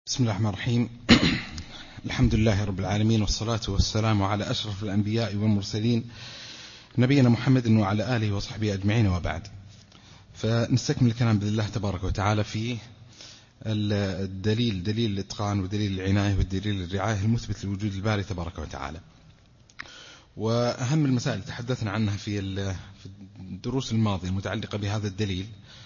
بسم الله الرحمن الرحيم. الحمد لله رب العالمين، والصلاة والسلام على أشرف الأنبياء والمرسلين نبينا محمد وعلى آله وصحبه أجمعين، وبعد. فنستكمل الكلام بإذن الله تبارك وتعالى في دليل الإتقان ودليل العناية ودليل الرعاية المثبت لوجود الباري تبارك وتعالى. وأهم المسائل اللي تحدثنا عنها في الدروس الماضية المتعلقة بهذا الدليل،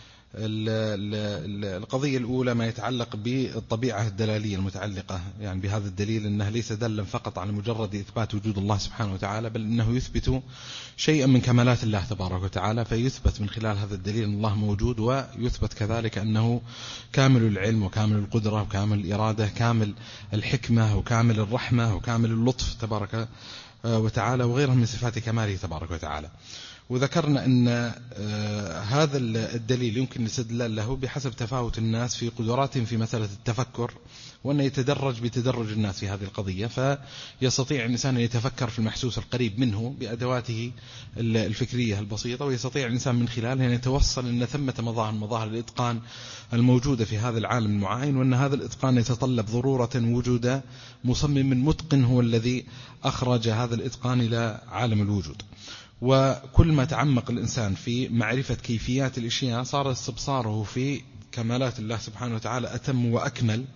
القضية الأولى ما يتعلق بالطبيعة الدلالية المتعلقة يعني بهذا الدليل، أنه ليس دلا فقط على مجرد إثبات وجود الله سبحانه وتعالى، بل أنه يثبت شيئا من كمالات الله تبارك وتعالى. فيثبت من خلال هذا الدليل أن الله موجود، ويثبت كذلك أنه كامل العلم وكامل القدرة وكامل الإرادة، كامل الحكمة وكامل الرحمة وكامل اللطف تبارك وتعالى، وغيرها من صفات كماله تبارك وتعالى. وذكرنا أن هذا الدليل يمكن الاستدلال له بحسب تفاوت الناس في قدراتهم في مسألة التفكر، وأنه يتدرج بتدرج الناس في هذه القضية. فيستطيع الإنسان أن يتفكر في المحسوس القريب منه بأدواته الفكرية البسيطة، ويستطيع الإنسان من خلالها أن يتوصل أن ثمة مظاهر الإتقان الموجودة في هذا العالم المعاين، وأن هذا الإتقان يتطلب ضرورة وجود مصمم متقن هو الذي أخرج هذا الإتقان إلى عالم الوجود. وكل ما تعمق الإنسان في معرفة كيفيات الأشياء صار استبصاره في كمالات الله سبحانه وتعالى أتم وأكمل.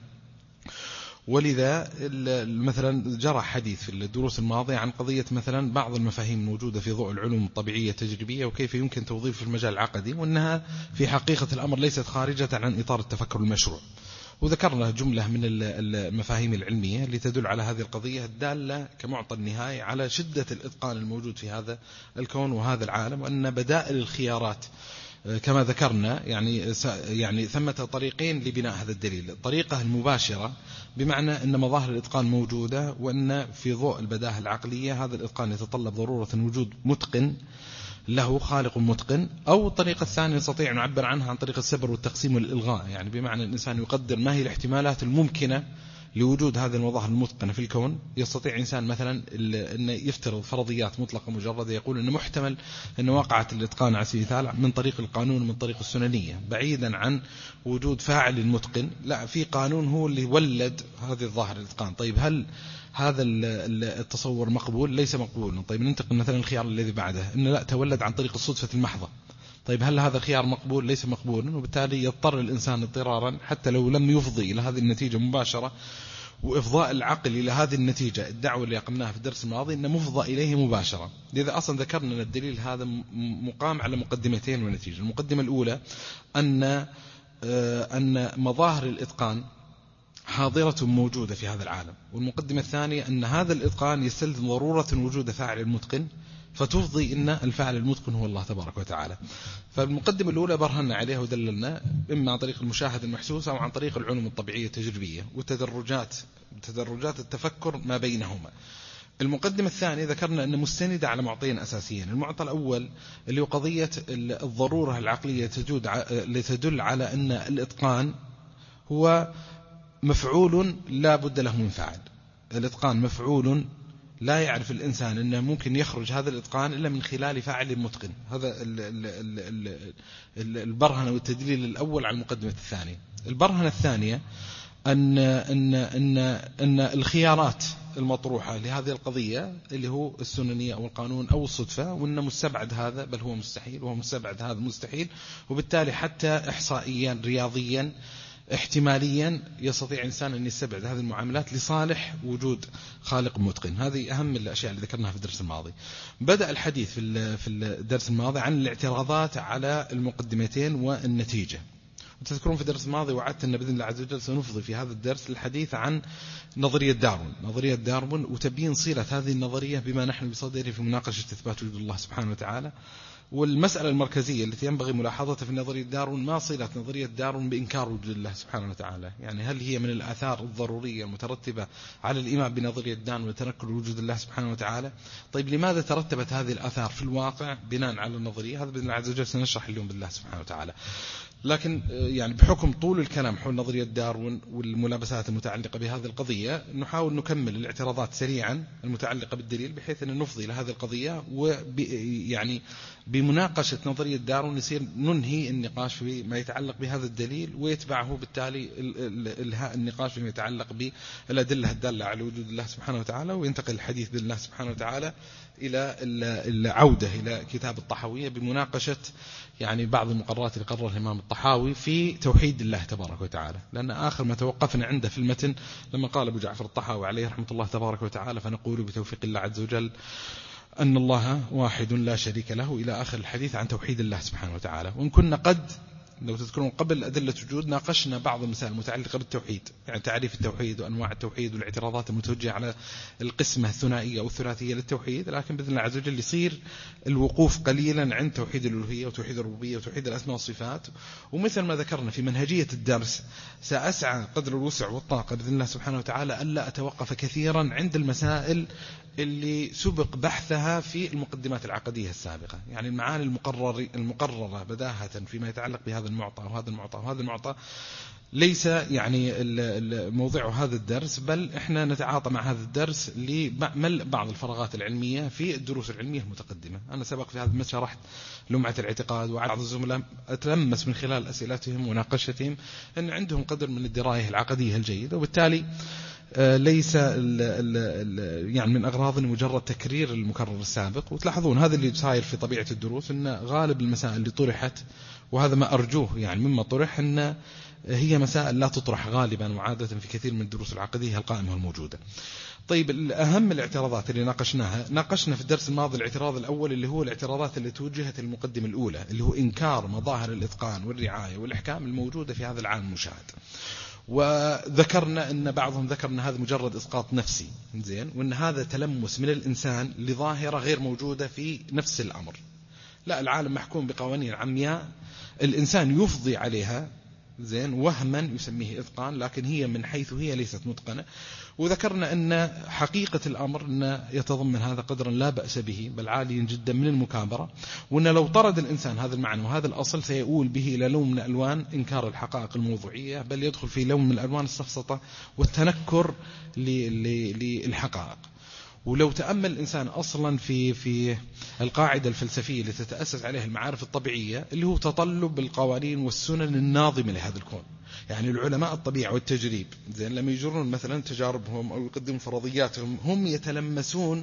ولذا مثلا جرى حديث في الدروس الماضية عن قضية مثلا بعض المفاهيم الموجودة في ضوء العلوم الطبيعية التجريبية، وكيف يمكن توظيف في المجال العقدي، وأنها في حقيقة الأمر ليست خارجة عن إطار التفكر المشروع. وذكرنا جملة من المفاهيم العلمية اللي تدل على هذه القضية الدالة كمعطى النهاية على شدة الإتقان الموجود في هذا الكون وهذا العالم، وأن بدائل الخيارات كما ذكرنا يعني ثمة طريقين لبناء هذا الدليل. الطريقة المباشرة بمعنى أن مظاهر الإتقان موجودة، وأن في ضوء البداهة العقلية هذا الإتقان يتطلب ضرورة وجود متقن له، خالق متقن. أو الطريقة الثانية نستطيع أن نعبر عنها عن طريق السبر والتقسيم والإلغاء، يعني بمعنى الإنسان يقدر ما هي الاحتمالات الممكنة لوجود هذه المظاهر المتقنة في الكون. يستطيع إنسان مثلا أن يفترض فرضيات مطلقة مجردة، يقول أنه محتمل أن وقعت الإتقان على سبيل المثال من طريق القانون ومن طريق السننية، بعيدا عن وجود فاعل متقن. لا، في قانون هو اللي ولد هذه الظاهرة الإتقان. طيب هل هذا التصور مقبول؟ ليس مقبول. طيب ننتقل مثلا الخيار الذي بعده، إنه لا، تولد عن طريق الصدفة المحضة. طيب هل هذا الخيار مقبول؟ ليس مقبولا. وبالتالي يضطر الإنسان اضطرارا حتى لو لم يفضي إلى هذه النتيجة مباشرة، وإفضاء العقل إلى هذه النتيجة الدعوة اللي قمناها في الدرس الماضي إنه مفضى إليه مباشرة. لذا أصلا ذكرنا أن الدليل هذا مقام على مقدمتين ونتيجة. المقدمة الأولى أن مظاهر الإتقان حاضرة موجودة في هذا العالم، والمقدمة الثانية أن هذا الإتقان يستلزم ضرورة وجود فاعل المتقن، فتفضي إن الفاعل المتقن هو الله تبارك وتعالى. فالمقدمة الأولى برهنا عليها ودللنا إما عن طريق المشاهد المحسوس أو عن طريق العلوم الطبيعية التجريبية وتدرجات التفكر ما بينهما. المقدمة الثانية ذكرنا أن مستندة على معطيين أساسيين. المعطى الأول اللي هو قضية الضرورة العقلية اللي تدل على أن الإتقان هو مفعول لا بد له من فاعل. الإتقان مفعول لا يعرف الإنسان أنه ممكن يخرج هذا الإتقان إلا من خلال فاعل متقن. هذا البرهنة والتدليل الأول على المقدمة الثانية. البرهنة الثانية أن الخيارات المطروحة لهذه القضية اللي هو السننية أو القانون أو الصدفة، وأن مستبعد هذا بل هو مستحيل، وهو مستبعد هذا مستحيل. وبالتالي حتى إحصائيا رياضيا احتماليا يستطيع الإنسان أن يستبعد هذه المعاملات لصالح وجود خالق متقن. هذه أهم الأشياء اللي ذكرناها في الدرس الماضي. بدأ الحديث في الدرس الماضي عن الاعتراضات على المقدمتين والنتيجة. وتذكرون في الدرس الماضي وعدت أن بإذن الله عز وجل سنفضي في هذا الدرس الحديث عن نظرية داروين وتبيين صلة هذه النظرية بما نحن بصدده في مناقشة إثبات وجود الله سبحانه وتعالى. والمسألة المركزية التي ينبغي ملاحظتها في نظرية داروين، ما صلة نظرية داروين بإنكار وجود الله سبحانه وتعالى؟ يعني هل هي من الآثار الضرورية المترتبة على الإيمان بنظرية داروين وتنكر وجود الله سبحانه وتعالى؟ طيب لماذا ترتبت هذه الآثار في الواقع بناء على النظرية؟ هذا بإذن الله عز وجل سنشرح اليوم بالله سبحانه وتعالى. لكن يعني بحكم طول الكلام حول نظرية داروين والملابسات المتعلقة بهذه القضية، نحاول نكمل الاعتراضات سريعا المتعلقة بالدليل، بحيث أن نفضي إلى هذه القضية ويعني بمناقشة نظرية داروين نصير ننهي النقاش فيما يتعلق بهذا الدليل، ويتبعه بالتالي الهاء النقاش فيما يتعلق بالأدلة الدالة على وجود الله سبحانه وتعالى، وينتقل الحديث بالله سبحانه وتعالى إلى العودة إلى كتاب الطحاوية بمناقشة يعني بعض المقررات اللي قررها الإمام الطحاوي في توحيد الله تبارك وتعالى. لأن آخر ما توقفنا عنده في المتن لما قال أبو جعفر الطحاوي عليه رحمة الله تبارك وتعالى: فنقول بتوفيق الله عز وجل أن الله واحد لا شريك له، إلى آخر الحديث عن توحيد الله سبحانه وتعالى. وإن كنا قد لو تذكرون قبل أدلة وجود ناقشنا بعض المسائل المتعلقة بالتوحيد، يعني تعريف التوحيد وأنواع التوحيد والاعتراضات المتوجهة على القسمة الثنائية أو الثلاثية للتوحيد. لكن بإذن الله عز وجل يصير الوقوف قليلا عند توحيد الألوهية وتوحيد الربوبية وتوحيد الأسماء والصفات. ومثل ما ذكرنا في منهجية الدرس سأسعى قدر الوسع والطاقة بإذن الله سبحانه وتعالى ألا أتوقف كثيرا عند المسائل اللي سبق بحثها في المقدمات العقدية السابقة، يعني المعاني المقررة بداهة فيما يتعلق بهذا المعطى وهذا المعطى وهذا المعطى ليس يعني موضوع هذا الدرس، بل احنا نتعاطى مع هذا الدرس لملء بعض الفراغات العلمية في الدروس العلمية المتقدمة. أنا سبق في هذا المجال شرحت لمعة الاعتقاد، وبعض الزملاء أتلمس من خلال أسئلتهم ومناقشتهم أن عندهم قدر من الدراية العقدية الجيدة، وبالتالي ليس يعني من أغراض مجرد تكرير المكرر السابق. وتلاحظون هذا اللي صاير في طبيعة الدروس، أن غالب المسائل اللي طرحت، وهذا ما أرجوه يعني مما طرح، أن هي مسائل لا تطرح غالبا وعادة في كثير من الدروس العقدية القائمة والموجودة. طيب، الأهم الاعتراضات اللي ناقشنا في الدرس الماضي الاعتراض الأول اللي هو الاعتراضات اللي توجهت المقدمة الأولى، اللي هو إنكار مظاهر الإتقان والرعاية والإحكام الموجودة في هذا العالم المشاهد. وذكرنا أن بعضهم ذكر أن هذا مجرد إسقاط نفسي، زين، وأن هذا تلمس من الإنسان لظاهرة غير موجودة في نفس الأمر. لا، العالم محكوم بقوانين عمياء الإنسان يفضي عليها، زين، وهما يسميه إتقان، لكن هي من حيث هي ليست متقنة. وذكرنا أن حقيقة الأمر أن يتضمن هذا قدرا لا بأس به، بل عالي جدا من المكابرة، وأن لو طرد الإنسان هذا المعنى وهذا الأصل سيؤول به إلى لون من ألوان إنكار الحقائق الموضوعية، بل يدخل في لون من ألوان السفسطة والتنكر للحقائق. ولو تأمل الإنسان أصلا في القاعدة الفلسفية اللي تتأسس عليها المعارف الطبيعية، اللي هو تطلب القوانين والسنن الناظمة لهذا الكون، يعني العلماء الطبيعة والتجريب، زين، لما يجرون مثلا تجاربهم أو يقدمون فرضياتهم هم يتلمسون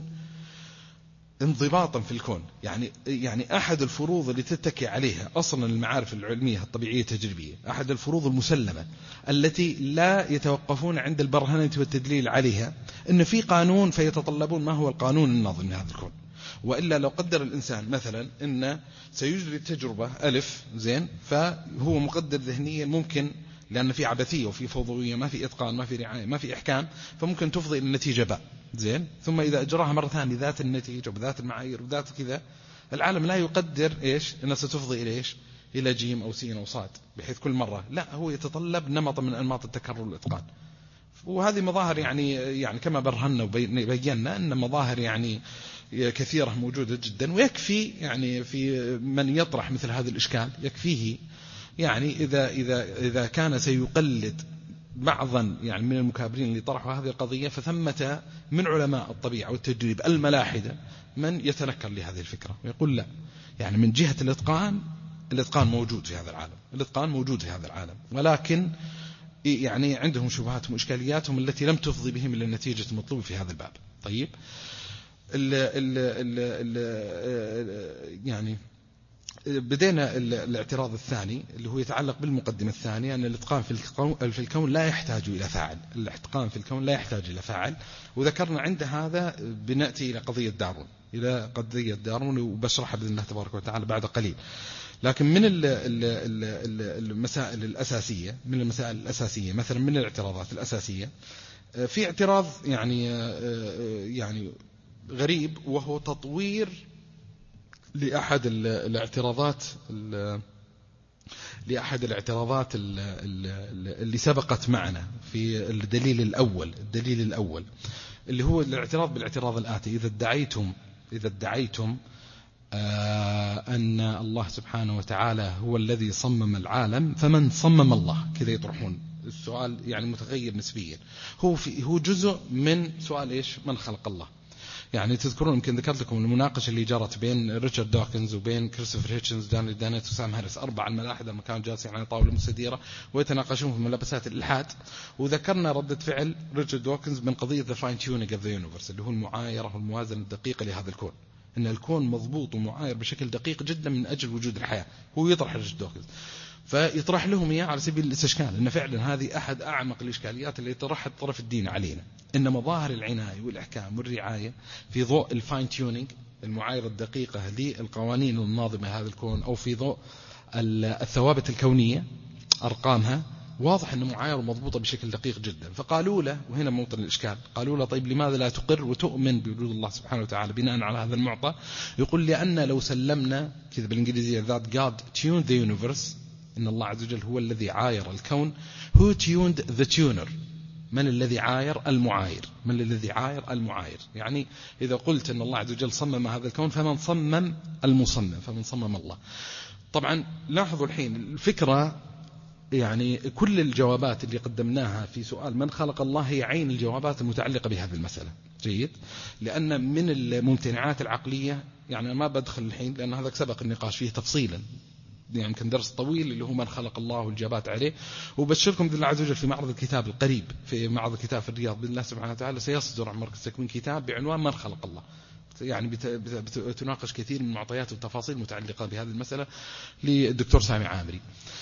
انضباطا في الكون. يعني أحد الفروض اللي تتكي عليها أصلا المعارف العلمية الطبيعية التجريبية، أحد الفروض المسلمة التي لا يتوقفون عند البرهنة والتدليل عليها، إن في قانون فيتطلبون ما هو القانون الناظم لهذا الكون. وإلا لو قدر الإنسان مثلا إن سيجري التجربة ألف، زين، فهو مقدر ذهنيا ممكن، لأن في عبثية وفي فوضوية، ما في إتقان، ما في رعاية، ما في إحكام، فممكن تفضي إلى النتيجة باء، زين، ثم إذا أجراها مرة ثانية ذات النتيجة وذات المعايير وذات كذا، العالم لا يقدر إيش أنها ستفضي إلى إيش، إلى جيم أو سين أو صاد، بحيث كل مرة لا، هو يتطلب نمط من أنماط التكرر والإتقان. وهذه مظاهر يعني كما برهنا وبينا أن مظاهر يعني كثيرة موجودة جدا، ويكفي يعني في من يطرح مثل هذا الإشكال يكفيه يعني إذا كان سيقلد بعضا يعني من المكابرين اللي طرحوا هذه القضية، فثمة من علماء الطبيعة والتجريب الملاحدة من يتنكر لهذه الفكرة ويقول لا، يعني من جهة الإتقان موجود في هذا العالم، الإتقان موجود في هذا العالم، ولكن يعني عندهم شبهاتهم وإشكالياتهم التي لم تفضي بهم إلى النتيجة المطلوبة في هذا الباب. طيب، يعني بدينا الاعتراض الثاني اللي هو يتعلق بالمقدمة الثانية، أن الإتقان في الكون لا يحتاج إلى فاعل، الإتقان في الكون لا يحتاج إلى فاعل. وذكرنا عند هذا بنأتي إلى قضية داروين وبشرحها بإذن الله تبارك وتعالى بعد قليل. لكن من المسائل الأساسية مثلا من الاعتراضات الأساسية، في اعتراض يعني غريب، وهو تطوير لأحد الاعتراضات اللي سبقت معنا في الدليل الأول اللي هو الاعتراض بالاعتراض الآتي: إذا ادعيتم أن الله سبحانه وتعالى هو الذي صمم العالم، فمن صمم الله؟ كذا يطرحون السؤال، يعني متغير نسبيا، هو جزء من سؤال إيش؟ من خلق الله. يعني تذكرون يمكن ذكرت لكم المناقشة اللي جرت بين ريتشارد دوكنز وبين كريستوفر هيتشنز دانيال دانيت وسام هاريس، 4 الملاحدة لما كانوا جالسين على طاولة مستديرة ويتناقشون في ملابسات الإلحاد. وذكرنا ردة فعل ريتشارد دوكنز من قضية the fine tuning of the universe، اللي هو المعايرة والموازنة الدقيقة لهذا الكون، إن الكون مضبوط ومعاير بشكل دقيق جدا من أجل وجود الحياة. هو يطرح ريتشارد دوكنز، فيطرح لهم إياه على سبيل الاستشكال، إن فعلا هذه أحد أعمق الإشكاليات اللي يطرحها الطرف الديني علينا، إن مظاهر العناية والإحكام والرعاية في ضوء الفاين تيونينج، المعايرة الدقيقة للقوانين الناظمة هذا الكون، أو في ضوء الثوابت الكونية أرقامها، واضح أن معايرة مضبوطة بشكل دقيق جدا. فقالوا له، وهنا موطن الإشكال، قالوا له طيب لماذا لا تقر وتؤمن بوجود الله سبحانه وتعالى بناء على هذا المعطى؟ يقول لأن لو سلمنا كذا بالإنجليزية that God tuned the universe، إن الله عز وجل هو الذي عاير الكون. who tuned the tuner؟ من الذي عاير المعاير؟ من الذي عاير المعاير؟ يعني إذا قلت أن الله عز وجل صمم هذا الكون، فمن صمم المصمم؟ فمن صمم الله. طبعا لاحظوا الحين الفكرة، يعني كل الجوابات اللي قدمناها في سؤال من خلق الله هي عين الجوابات المتعلقة بهذه المسألة. جيد، لأن من الممتنعات العقلية، يعني ما بدخل الحين لأن هذا سبق النقاش فيه تفصيلا، يعني كان درس طويل اللي هو من خلق الله والإجابات عليه. وبشركم بالله عز وجل في معرض الكتاب القريب، في معرض الكتاب في الرياض بإذن الله سبحانه وتعالى، سيصدر عن مركز تكوين كتاب بعنوان من خلق الله، يعني بتناقش كثير من المعطيات والتفاصيل المتعلقة بهذه المسألة للدكتور سامي عامري.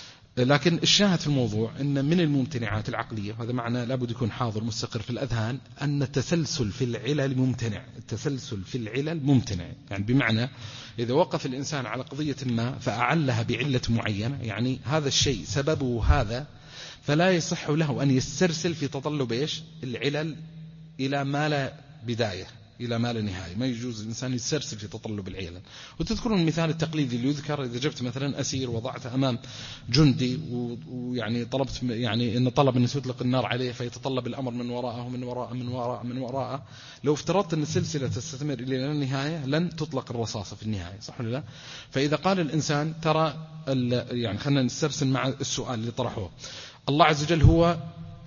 لكن الشاهد في الموضوع أن من الممتنعات العقلية، وهذا معنى لابد يكون حاضر مستقر في الأذهان، أن التسلسل في العلل ممتنع. التسلسل في العلل ممتنع، يعني بمعنى إذا وقف الإنسان على قضية ما فأعلها بعلة معينة، يعني هذا الشيء سببه هذا، فلا يصح له أن يسترسل في تطلب إيش العلل إلى ما لا بداية، إلى ما لا نهاية. ما يجوز الإنسان يسترسل في تطلب العلل. وتذكرون المثال التقليدي اللي يذكر، إذا جبت مثلا أسير وضعته أمام جندي، ويعني طلبت يعني إن طلب أن يطلق النار عليه، فيتطلب الأمر من وراءه من وراءه من وراءه من وراءه. لو افترضت أن السلسلة تستمر إلى النهاية لن تطلق الرصاصة في النهاية، صح ولا لا؟ فإذا قال الإنسان ترى يعني خلينا نسترسل مع السؤال اللي طرحوه، الله عز وجل هو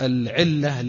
العلة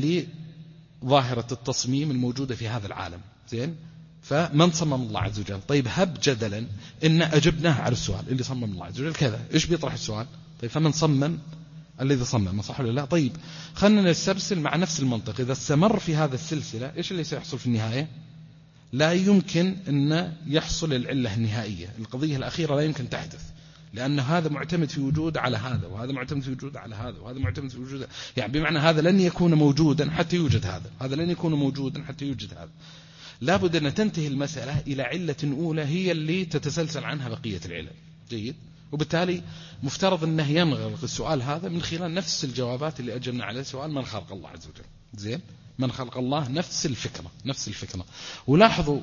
لظاهرة التصميم الموجودة في هذا العالم، زين، فمن صمم الله عز وجل؟ طيب هب جدلا إن أجبناه على السؤال اللي صمم الله عز وجل كذا، إيش بيطرح السؤال؟ طيب فمن صمم الذي صمم، صح ولا لا؟ طيب خلنا نسترسل مع نفس المنطق، إذا استمر في هذا السلسلة إيش اللي سيحصل في النهاية؟ لا يمكن أن يحصل العلة النهائية، القضية الأخيرة لا يمكن تحدث، لأن هذا معتمد في وجود على هذا، وهذا معتمد في وجود على هذا، وهذا معتمد في وجود، يعني بمعنى هذا لن يكون موجودا حتى يوجد هذا، هذا لن يكون موجودا حتى يوجد هذا. لابد أن تنتهي المسألة إلى علة أولى هي اللي تتسلسل عنها بقية العلل. جيد، وبالتالي مفترض أنه ينغلق السؤال هذا من خلال نفس الجوابات اللي أجبنا على سؤال من خلق الله عز وجل. زين، من خلق الله نفس الفكرة. ولاحظوا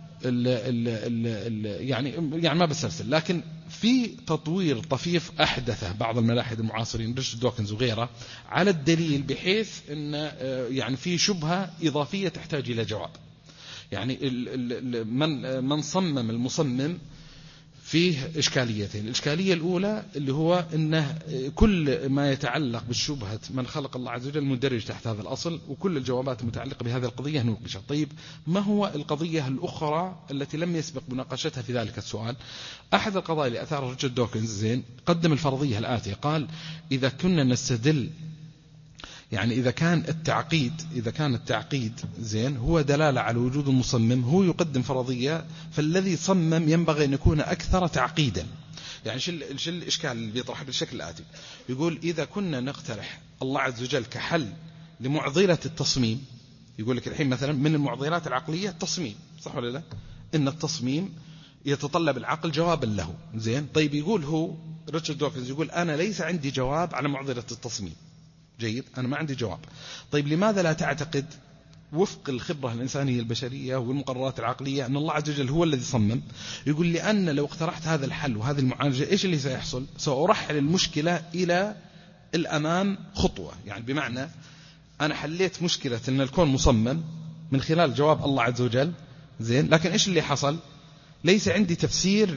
يعني ما بسلسل، لكن في تطوير طفيف أحدثه بعض الملاحدة المعاصرين ريتشارد دوكنز وغيره على الدليل، بحيث أن يعني في شبهة إضافية تحتاج إلى جواب. يعني من صمم المصمم فيه إشكاليتين. الإشكالية الأولى اللي هو أنه كل ما يتعلق بالشبهة من خلق الله عز وجل مندرج تحت هذا الأصل، وكل الجوابات المتعلقة بهذه القضية نوقشها. طيب ما هو القضية الأخرى التي لم يسبق مناقشتها في ذلك السؤال؟ أحد القضايا اللي أثار ريتشارد دوكنز، زين، قدم الفرضية الآتية، قال إذا كنا نستدل، يعني إذا كان التعقيد زين هو دلالة على وجود المصمم، هو يقدم فرضية، فالذي صمم ينبغي أن يكون أكثر تعقيدا. يعني شو الإشكال اللي بيطرح بالشكل الآتي؟ يقول إذا كنا نقترح الله عز وجل كحل لمعضلة التصميم، يقول لك الحين مثلا من المعضلات العقلية التصميم، صح ولا لا؟ إن التصميم يتطلب العقل جوابا له، زين. طيب يقول هو ريتشارد دوكنز يقول أنا ليس عندي جواب على معضلة التصميم. جيد، أنا ما عندي جواب. طيب لماذا لا تعتقد وفق الخبرة الإنسانية البشرية والمقررات العقلية أن الله عز وجل هو الذي صمم؟ يقول لأن لو اقترحت هذا الحل وهذه المعالجة إيش اللي سيحصل؟ سأرحل المشكلة إلى الأمام خطوة. يعني بمعنى أنا حليت مشكلة أن الكون مصمم من خلال جواب الله عز وجل، زين، لكن إيش اللي حصل؟ ليس عندي تفسير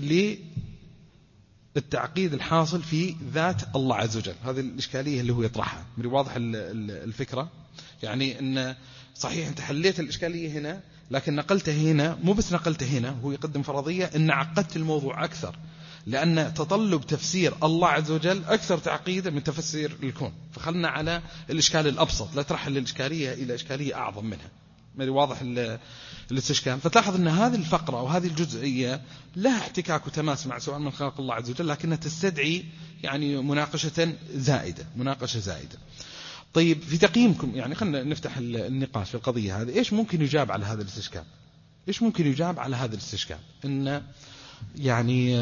للتعقيد الحاصل في ذات الله عز وجل. هذه الإشكالية اللي هو يطرحها. من واضح الفكرة؟ يعني أن صحيح أنت حليت الإشكالية هنا، لكن نقلته هنا، مو بس نقلته هنا، هو يقدم فرضية إن عقدت الموضوع أكثر، لأن تطلب تفسير الله عز وجل أكثر تعقيدا من تفسير الكون. فخلنا على الإشكال الأبسط، لا ترحل الإشكالية إلى إشكالية أعظم منها. ما واضح الاستشكال؟ فتلاحظ أن هذه الفقرة أو هذه الجزئية لها احتكاك وتماس مع سؤال من خلق الله عز وجل، لكنها تستدعي يعني مناقشة زائدة. طيب في تقييمكم، يعني خلنا نفتح النقاش في القضية هذه، إيش ممكن يجاب على هذا الاستشكال؟ إيش ممكن يجاب على هذا الاستشكال؟ إن يعني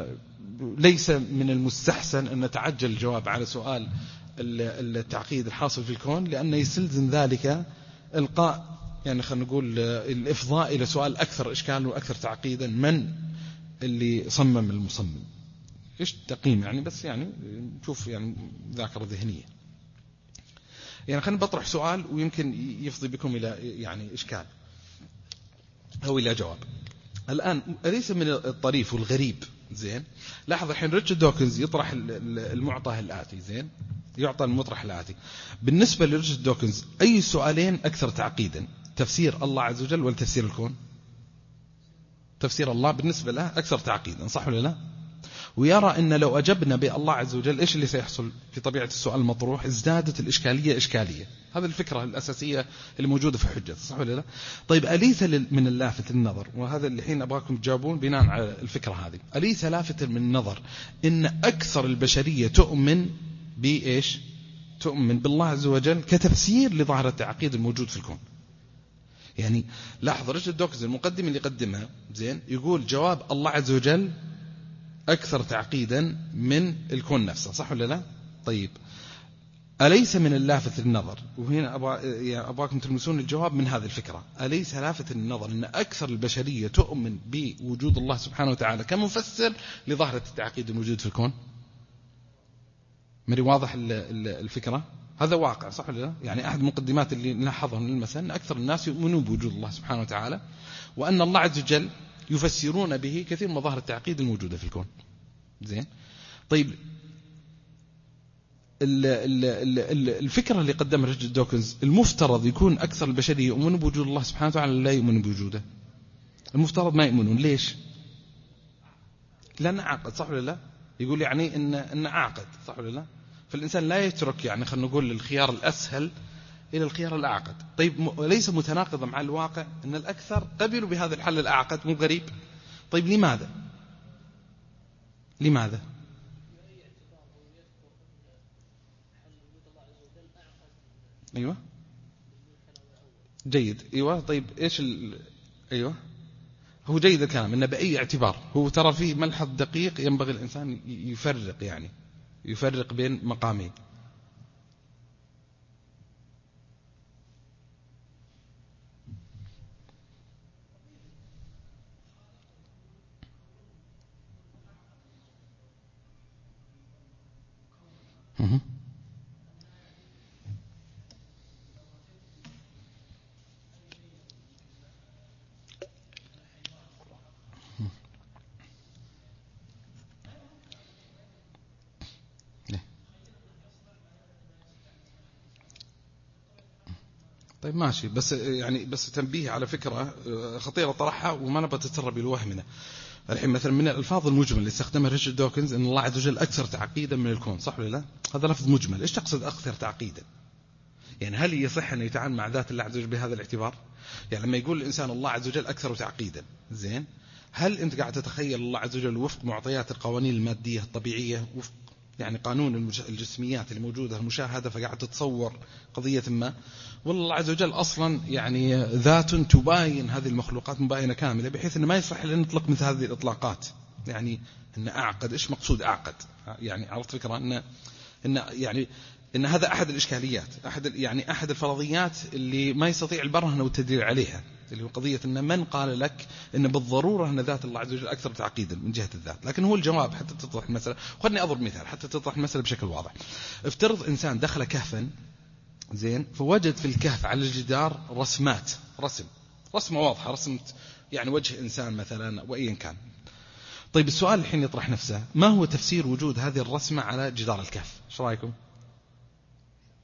ليس من المستحسن أن نتعجل الجواب على سؤال التعقيد الحاصل في الكون، لأنه يستلزم ذلك إلقاء، يعني خلينا نقول الإفضاء إلى سؤال أكثر إشكالا وأكثر تعقيدا من اللي صمم المصمم. إيش تقييم يعني؟ بس يعني نشوف يعني ذاكرة ذهنية. يعني خلينا بطرح سؤال ويمكن يفضي بكم إلى يعني إشكال أو إلى جواب. الآن أليس من الطريف والغريب، زين، لاحظ الحين ريتشارد دوكنز يطرح المعطى الآتي، زين، يعطى المطرح الآتي. بالنسبة لريتشارد دوكنز أي سؤالين أكثر تعقيدا، تفسير الله عز وجل ولا تفسير الكون؟ تفسير الله بالنسبة له أكثر تعقيدا، صح ولا لا؟ ويرى أن لو أجبنا بالله عز وجل إيش اللي سيحصل في طبيعة السؤال المطروح؟ ازدادت الإشكالية إشكالية. هذه الفكرة الأساسية اللي موجودة في حجة، صح ولا لا؟ طيب أليس من اللافت النظر، وهذا اللي حين أبغاكم تجاوبون بناء على الفكرة هذه، أليس لافت من النظر إن أكثر البشرية تؤمن بإيش؟ تؤمن بالله عز وجل كتفسير لظاهرة التعقيد الموجود في الكون. يعني لاحظ ريتشارد دوكنز المقدم اللي قدمها، زين، يقول جواب الله عز وجل أكثر تعقيدا من الكون نفسه، صح ولا لا؟ طيب أليس من اللافت النظر، وهنا أبغاكم تلمسون الجواب من هذه الفكرة، أليس لافت النظر أن أكثر البشرية تؤمن بوجود الله سبحانه وتعالى كمفسر لظاهرة التعقيد الموجود في الكون؟ مري واضح الفكرة؟ هذا واقع، صح ولا لا؟ يعني أحد المقدمات اللي نلاحظها من المثل أن أكثر الناس يؤمنون بوجود الله سبحانه وتعالى، وأن الله عز وجل يفسرون به كثير من مظاهر التعقيد الموجودة في الكون. زين، طيب الفكرة اللي قدمها ريتشارد دوكنز، المفترض يكون أكثر البشرية يؤمنون بوجود الله سبحانه وتعالى لا يؤمنون بوجوده؟ المفترض ما يؤمنون. ليش؟ لأنه عاقد، صح ولا لا؟ يقول يعني إن عاقد، صح ولا لا؟ فالإنسان لا يترك يعني خلينا نقول الخيار الأسهل إلى الخيار الأعقد. طيب ليس متناقضا مع الواقع أن الأكثر قبلوا بهذا الحل الأعقد؟ مو غريب؟ طيب لماذا؟ أيوة جيد، أيوة طيب إيش أيوة هو جيد الكلام، إنه بأي اعتبار، هو ترى فيه ملحظ دقيق ينبغي الإنسان يفرق، يعني يفرق بين مقامين. طيب ماشي، بس يعني بس تنبيه على فكرة خطيرة طرحها وما نبغى تتسرب الوهمنا. الحين مثلا من الألفاظ المجمل اللي استخدمها ريتشارد دوكنز أن الله عز وجل أكثر تعقيدا من الكون، صح ولا لا؟ هذا لفظ مجمل، إيش تقصد أكثر تعقيدا؟ يعني هل يصح أن يتعامل مع ذات الله عز وجل بهذا الاعتبار؟ يعني لما يقول الإنسان الله عز وجل أكثر تعقيدا، زين، هل أنت قاعد تتخيل الله عز وجل وفق معطيات القوانين المادية الطبيعية، وفق يعني قانون الجسميات اللي موجودة المشاهدة، فقاعد تتصور قضية ما؟ والله عز وجل أصلا يعني ذات تباين هذه المخلوقات مباينة كاملة، بحيث أنه ما يصح لأن نطلق مثل هذه الإطلاقات. يعني أن أعقد، إيش مقصود أعقد؟ يعني عرفت فكرة أن يعني إن هذا أحد الإشكاليات، أحد الفرضيات اللي ما يستطيع البرهنة والتدليل عليها، اللي هو قضية أن من قال لك أن بالضرورة أن ذات الله عز وجل أكثر تعقيدا من جهة الذات. لكن هو الجواب حتى تتضح المسألة. خلني أضرب مثال حتى تتضح المسألة بشكل واضح. افترض إنسان دخل كهفا، زين، فوجد في الكهف على الجدار رسمات، رسمة واضحة، رسمة يعني وجه إنسان مثلا وأيا كان. طيب السؤال الحين يطرح نفسه، ما هو تفسير وجود هذه الرسمة على جدار الكهف؟ ايش رأيكم؟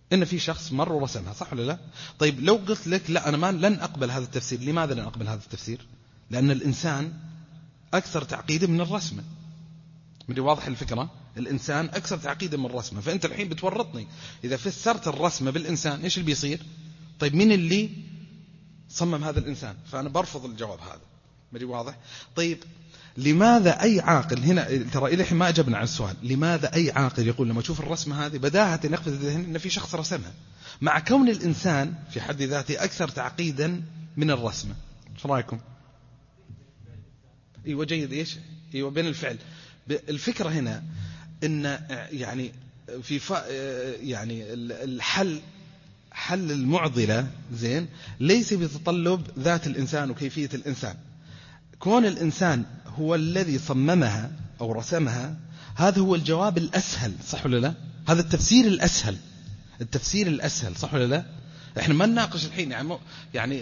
إن في شخص مر ورسمها، صح ولا لا؟ طيب لو قلت لك لا أنا لن أقبل هذا التفسير، لماذا لن أقبل هذا التفسير؟ لأن الإنسان أكثر تعقيدا من الرسمة. مدري واضح الفكرة؟ الإنسان أكثر تعقيدا من الرسمة. فأنت الحين بتورطني إذا فسرت الرسمة بالإنسان إيش اللي بيصير؟ طيب مين اللي صمم هذا الإنسان؟ فأنا برفض الجواب هذا. مدري واضح؟ طيب لماذا أي عاقل هنا، ترى إلى الحين ما أجبنا عن السؤال، لماذا أي عاقل يقول لما أشوف الرسمة هذه بداهة يقفز الذهن إن في شخص رسمها، مع كون الإنسان في حد ذاته أكثر تعقيدا من الرسمة؟ ايش رايكم؟ ايوه جيد. ايش؟ ايوه بين الفعل. الفكرة هنا ان يعني يعني حل المعضلة زين ليس بتطلب ذات الإنسان وكيفية الإنسان. كون الإنسان هو الذي صممها أو رسمها، هذا هو الجواب الأسهل، صح ولا لا؟ هذا التفسير الأسهل، التفسير الأسهل، صح ولا لا؟ احنا ما نناقش الحين يعني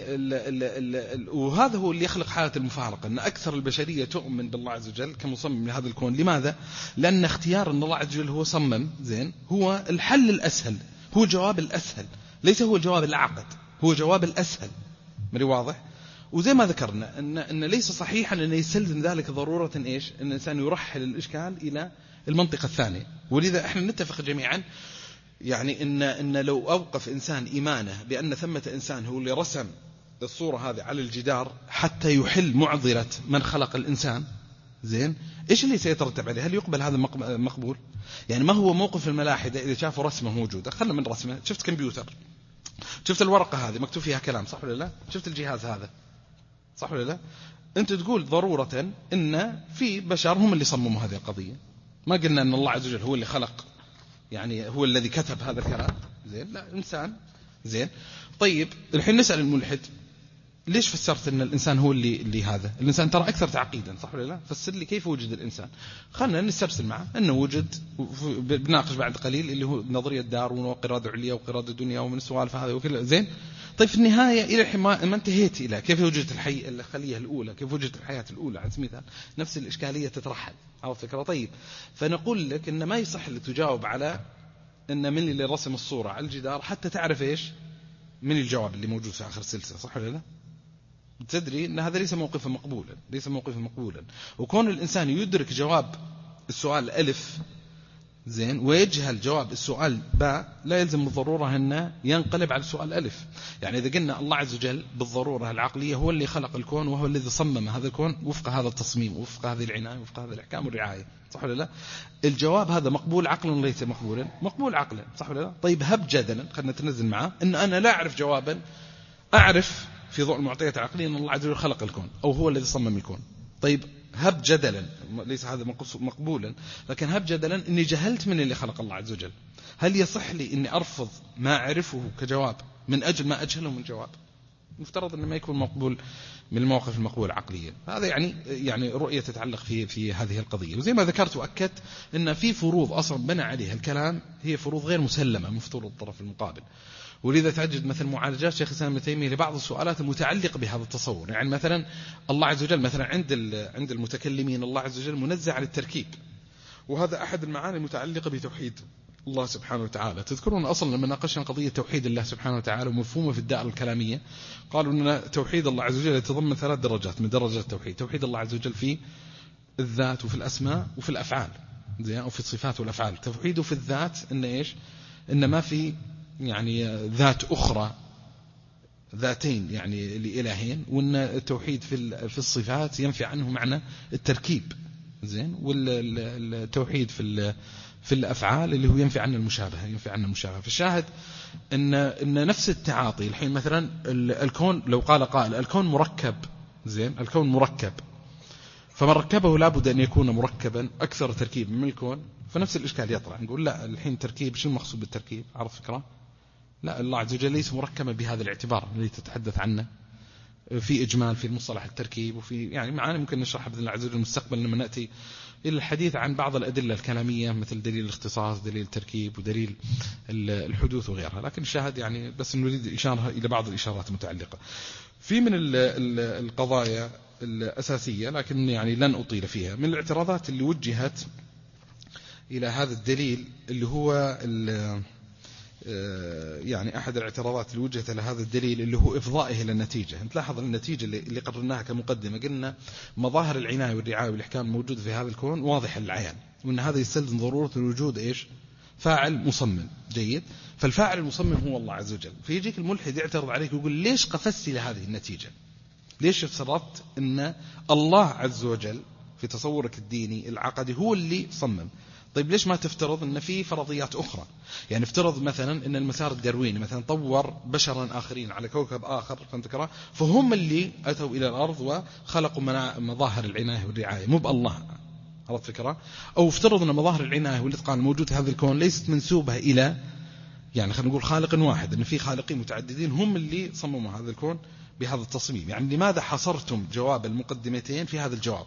وهذا هو اللي يخلق حالة المفارقة، ان اكثر البشرية تؤمن بالله عز وجل كمصمم لهذا الكون. لماذا؟ لان اختيار ان الله عز وجل هو صمم زين هو الحل الاسهل، هو الجواب الاسهل، ليس هو الجواب الاعقد، هو جواب الاسهل. مري واضح؟ وزي ما ذكرنا ان ليس صحيحا ان يستلزم ذلك ضرورة ايش؟ ان الانسان يرحل الاشكال الى المنطقة الثانية. ولذا احنا نتفق جميعا يعني إن لو أوقف إنسان إيمانه بأن ثمة إنسان هو اللي رسم الصورة هذه على الجدار حتى يحل معضلة من خلق الإنسان زين، إيش اللي سيترتب عليه؟ هل يقبل هذا مقبول؟ يعني ما هو موقف الملاحدة إذا شافوا رسمة موجودة؟ خلنا من رسمة، شفت كمبيوتر، شفت الورقة هذه مكتوب فيها كلام، صح ولا لا؟ شفت الجهاز هذا، صح ولا لا؟ أنت تقول ضرورة إن في بشر هم اللي صمموا هذه القضية. ما قلنا أن الله عز وجل هو اللي خلق، يعني هو الذي كتب هذا الكلام زين، لا إنسان زين. طيب الحين نسأل الملحد ليش فسرت أن الإنسان هو اللي هذا؟ الإنسان ترى أكثر تعقيدا، صح ولا لا؟ فسر لي كيف وجد الإنسان. خلنا نسترسل معه أنه وجد، بناقش بعد قليل اللي هو نظرية داروين وقرادة عليا وقرادة دنيا ومن السوالف هذه وكل زين. طيب في النهاية إلى الحين ما انتهيت إلى كيف وجدت الخلية الأولى، كيف وجدت الحياة الأولى على سبيل المثال، نفس الإشكالية تترحل على فكرة. طيب فنقول لك إن ما يصح لك تجاوب على إن من اللي رسم الصورة على الجدار حتى تعرف إيش من الجواب اللي موجود في آخر السلسلة، صح ولا لا؟ تدري أن هذا ليس موقفا مقبولا، ليس موقفا مقبولا. وكون الإنسان يدرك جواب السؤال ألف زين ويجهل جواب السؤال باء لا يلزم بالضرورة أنه ينقلب على السؤال ألف. يعني إذا قلنا الله عز وجل بالضرورة العقلية هو اللي خلق الكون وهو الذي صمم هذا الكون وفق هذا التصميم وفق هذه العناية وفق هذه الأحكام والرعاية، صح ولا لا؟ الجواب هذا مقبول عقلا وليس مقبولا؟ مقبول عقلا، صح ولا لا؟ طيب هب جدلا، خلنا نتنزل معه أن أنا لا أعرف جوابا، أعرف في ضوء المعطيات العقلية أن الله عز وجل خلق الكون أو هو الذي صمم الكون. طيب هب جدلا، ليس هذا مقبولا، لكن هب جدلا إني جهلت من اللي خلق الله عز وجل، هل يصح لي إني أرفض ما أعرفه كجواب من أجل ما أجهله من جواب؟ مفترض أنه ما يكون مقبول من الموقف المقبول عقليا. هذا يعني رؤية تتعلق في هذه القضية. وزي ما ذكرت وأكدت أن في فروض أصلا بنى عليها الكلام هي فروض غير مسلمة من فروض الطرف المقابل. ولذا تجد مثل معالجات شيخ الإسلام ابن تيمية لبعض السؤالات المتعلقة بهذا التصور. يعني مثلا الله عز وجل مثلا عند المتكلمين الله عز وجل منزه عن التركيب، وهذا أحد المعاني المتعلقة بتوحيد الله سبحانه وتعالى. تذكرون أصلا لما ناقشنا قضية توحيد الله سبحانه وتعالى ومفهومه في الدائرة الكلامية، قالوا أن توحيد الله عز وجل يتضمن 3 درجات من درجات التوحيد. توحيد الله عز وجل في الذات وفي الأسماء وفي الأفعال زين، أو في الصفات والأفعال. توحيده في الذات إن إيش؟ إن ما في يعني ذات أخرى، ذاتين يعني لإلهين، وأن التوحيد في الصفات ينفي عنه معنى التركيب زين، والتوحيد في الأفعال اللي هو ينفي عنه المشابهة. فالشاهد إن نفس التعاطي الحين مثلا الكون، لو قال قائل الكون مركب زين، الكون مركب، فمن ركبه لابد أن يكون مركبا أكثر تركيب من الكون، فنفس الإشكال يطلع. نقول لا الحين تركيب، شو المقصود بالتركيب؟ عرف فكرة؟ لا، الله عز وجل ليس مركبا بهذا الاعتبار اللي تتحدث عنه في إجمال في المصطلح التركيب، وفي يعني معاني ممكن نشرحها بإذن الله عز وجل المستقبل لما نأتي إلى الحديث عن بعض الأدلة الكلامية مثل دليل الاختصاص، دليل التركيب، ودليل الحدوث وغيرها. لكن الشاهد يعني بس نريد إشارة إلى بعض الإشارات المتعلقة في من القضايا الأساسية، لكن يعني لن أطيل فيها. من الاعتراضات اللي وجهت إلى هذا الدليل اللي هو يعني أحد الاعتراضات اللي وجهت لهذا الدليل اللي هو إفضائه إلى النتيجة. أنت لاحظ النتيجة اللي قررناها كمقدمة، قلنا مظاهر العناية والرعاية والإحكام الموجودة في هذا الكون واضحة للعيان، وأن هذا يستلزم ضرورة الوجود إيش؟ فاعل مصمم. جيد. فالفاعل المصمم هو الله عز وجل. فيجيك الملحد يعترض عليك ويقول ليش قفزت إلى هذه النتيجة؟ ليش افترضت أن الله عز وجل في تصورك الديني العقدي هو اللي صمم؟ طيب ليش ما تفترض أن في فرضيات أخرى؟ يعني افترض مثلا أن المسار الدارويني مثلا طور بشرا آخرين على كوكب آخر، فانتكرا، فهم اللي أتوا إلى الأرض وخلقوا مظاهر العناية والرعاية، مو بالله. عرفت فكرة؟ أو افترض أن مظاهر العناية والإتقان الموجود في هذا الكون ليست منسوبة إلى، يعني خلينا نقول خالق واحد، أن في خالقين متعددين هم اللي صمموا هذا الكون بهذا التصميم. يعني لماذا حصرتم جواب المقدمتين في هذا الجواب؟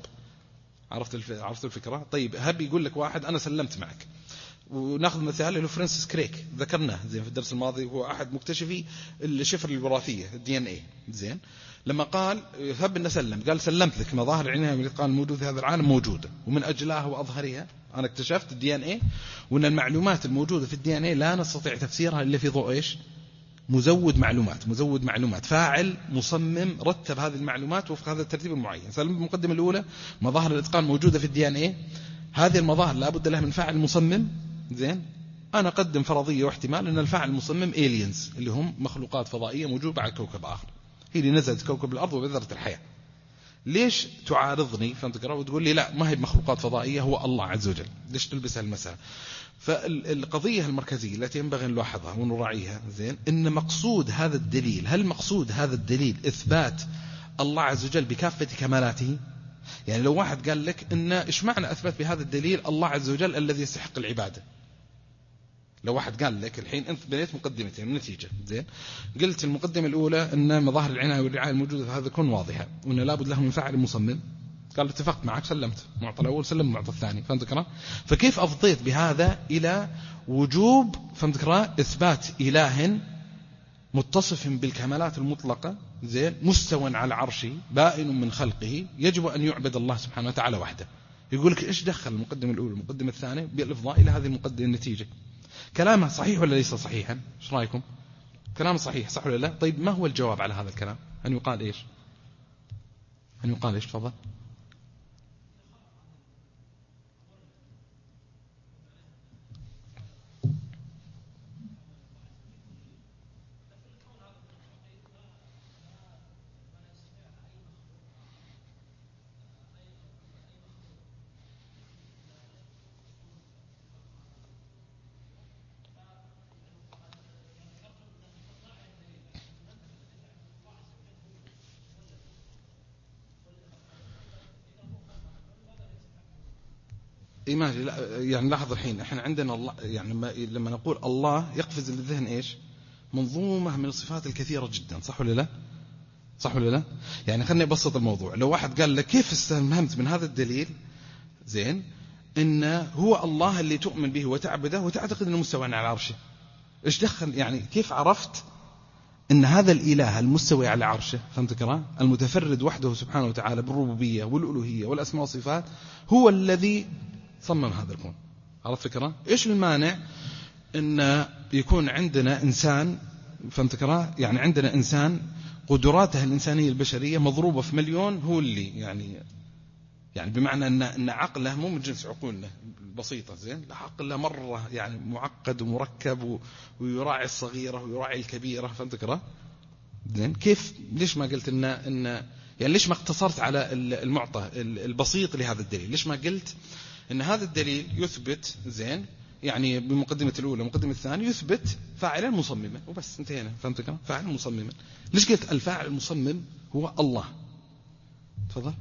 عرفت الفكرة؟ طيب هب يقول لك واحد أنا سلمت معك، وناخذ مثال له فرانسيس كريك، ذكرناه زين في الدرس الماضي، هو أحد مكتشفي الشفر الوراثية DNA. زين. لما قال هب إن سلم، قال سلمت لك مظاهر العناية والإتقان الموجودة في هذا العالم موجودة، ومن أجلها وأظهرها أنا اكتشفت DNA، وأن المعلومات الموجودة في DNA لا نستطيع تفسيرها إلا في ضوء إيش؟ مزود معلومات، فاعل مصمم رتب هذه المعلومات وفق هذا الترتيب المعين. سلم المقدمة الأولى مظاهر الإتقان موجودة في DNA، هذه المظاهر لابد لها من فاعل مصمم. زين. أنا أقدم فرضية واحتمال أن الفاعل المصمم aliens، اللي هم مخلوقات فضائية موجودة على كوكب آخر، هي اللي نزلت كوكب الأرض وبذرة الحياة. ليش تعارضني فانتقرأ وتقول لي لا ما هي بمخلوقات فضائية، هو الله عز وجل؟ ليش تلبس هالمسألة؟ فالقضية المركزية التي ينبغي أن نلاحظها ونراعيها زين، إن مقصود هذا الدليل، هل مقصود هذا الدليل إثبات الله عز وجل بكافة كمالاته؟ يعني لو واحد قال لك إن إيش معنى أثبت بهذا الدليل الله عز وجل الذي يستحق العبادة، لو واحد قال لك الحين أنت بنيت مقدمتين النتيجة، زين، قلت المقدمة الأولى أن مظاهر العناية والرعاية الموجودة في هذا الكون واضحة، وأن لابد له من فاعل مصمم، قال اتفقت معك، سلمت معطى الأول، سلم معطى الثاني، فهمت كرا؟ فكيف أفضيت بهذا إلى وجوب، فهمت كرا، إثبات إله متصف بالكمالات المطلقة، زين، مستوى على عرشه، بائن من خلقه، يجب أن يعبد الله سبحانه وتعالى وحده. يقول لك إيش دخل المقدمة الأولى المقدمة الثانية بالإفضاء إلى هذه المقدمة النتيجة؟ كلامه صحيح ولا ليس صحيحا؟ ايش رايكم؟ كلام صحيح صح ولا لا؟ طيب ما هو الجواب على هذا الكلام؟ أن يقال إيش؟ تفضل. ماشي. لا يعني لاحظ الحين احنا عندنا الله، يعني لما نقول الله يقفز للذهن ايش؟ منظومة من الصفات الكثيرة جدا، صح ولا لا؟ يعني خلني ابسط الموضوع. لو واحد قال لك كيف استفهمت من هذا الدليل، زين، ان هو الله اللي تؤمن به وتعبده وتعتقد انه مستوى على عرشه، ايش دخل؟ يعني كيف عرفت ان هذا الاله المستوي على عرشه، فهمت كرا، المتفرد وحده سبحانه وتعالى بالربوبية والألوهية والأسماء والصفات، هو الذي صمم هذا الكون؟ عرفت فكرة؟ إيش المانع إن يكون عندنا إنسان، فهمت كرا، يعني عندنا إنسان قدراته الإنسانية البشرية مضروبة في مليون، هو اللي يعني بمعنى أن عقله مو من جنس عقولنا البسيطة، زين، لا، عقله مرة يعني معقد ومركب ويراعي الصغيرة ويراعي الكبيرة، فهمت كرا؟ زين. كيف؟ ليش ما قلت إن يعني ليش ما اقتصرت على المعطى البسيط لهذا الدليل؟ ليش ما قلت إن هذا الدليل يثبت، زين، يعني بمقدمة الأولى مقدمة الثانية يثبت فاعلا مصمما وبس، انتهينا، فهمت كلام؟ فاعلا مصمما. ليش قلت الفاعل المصمم هو الله؟ تفضل.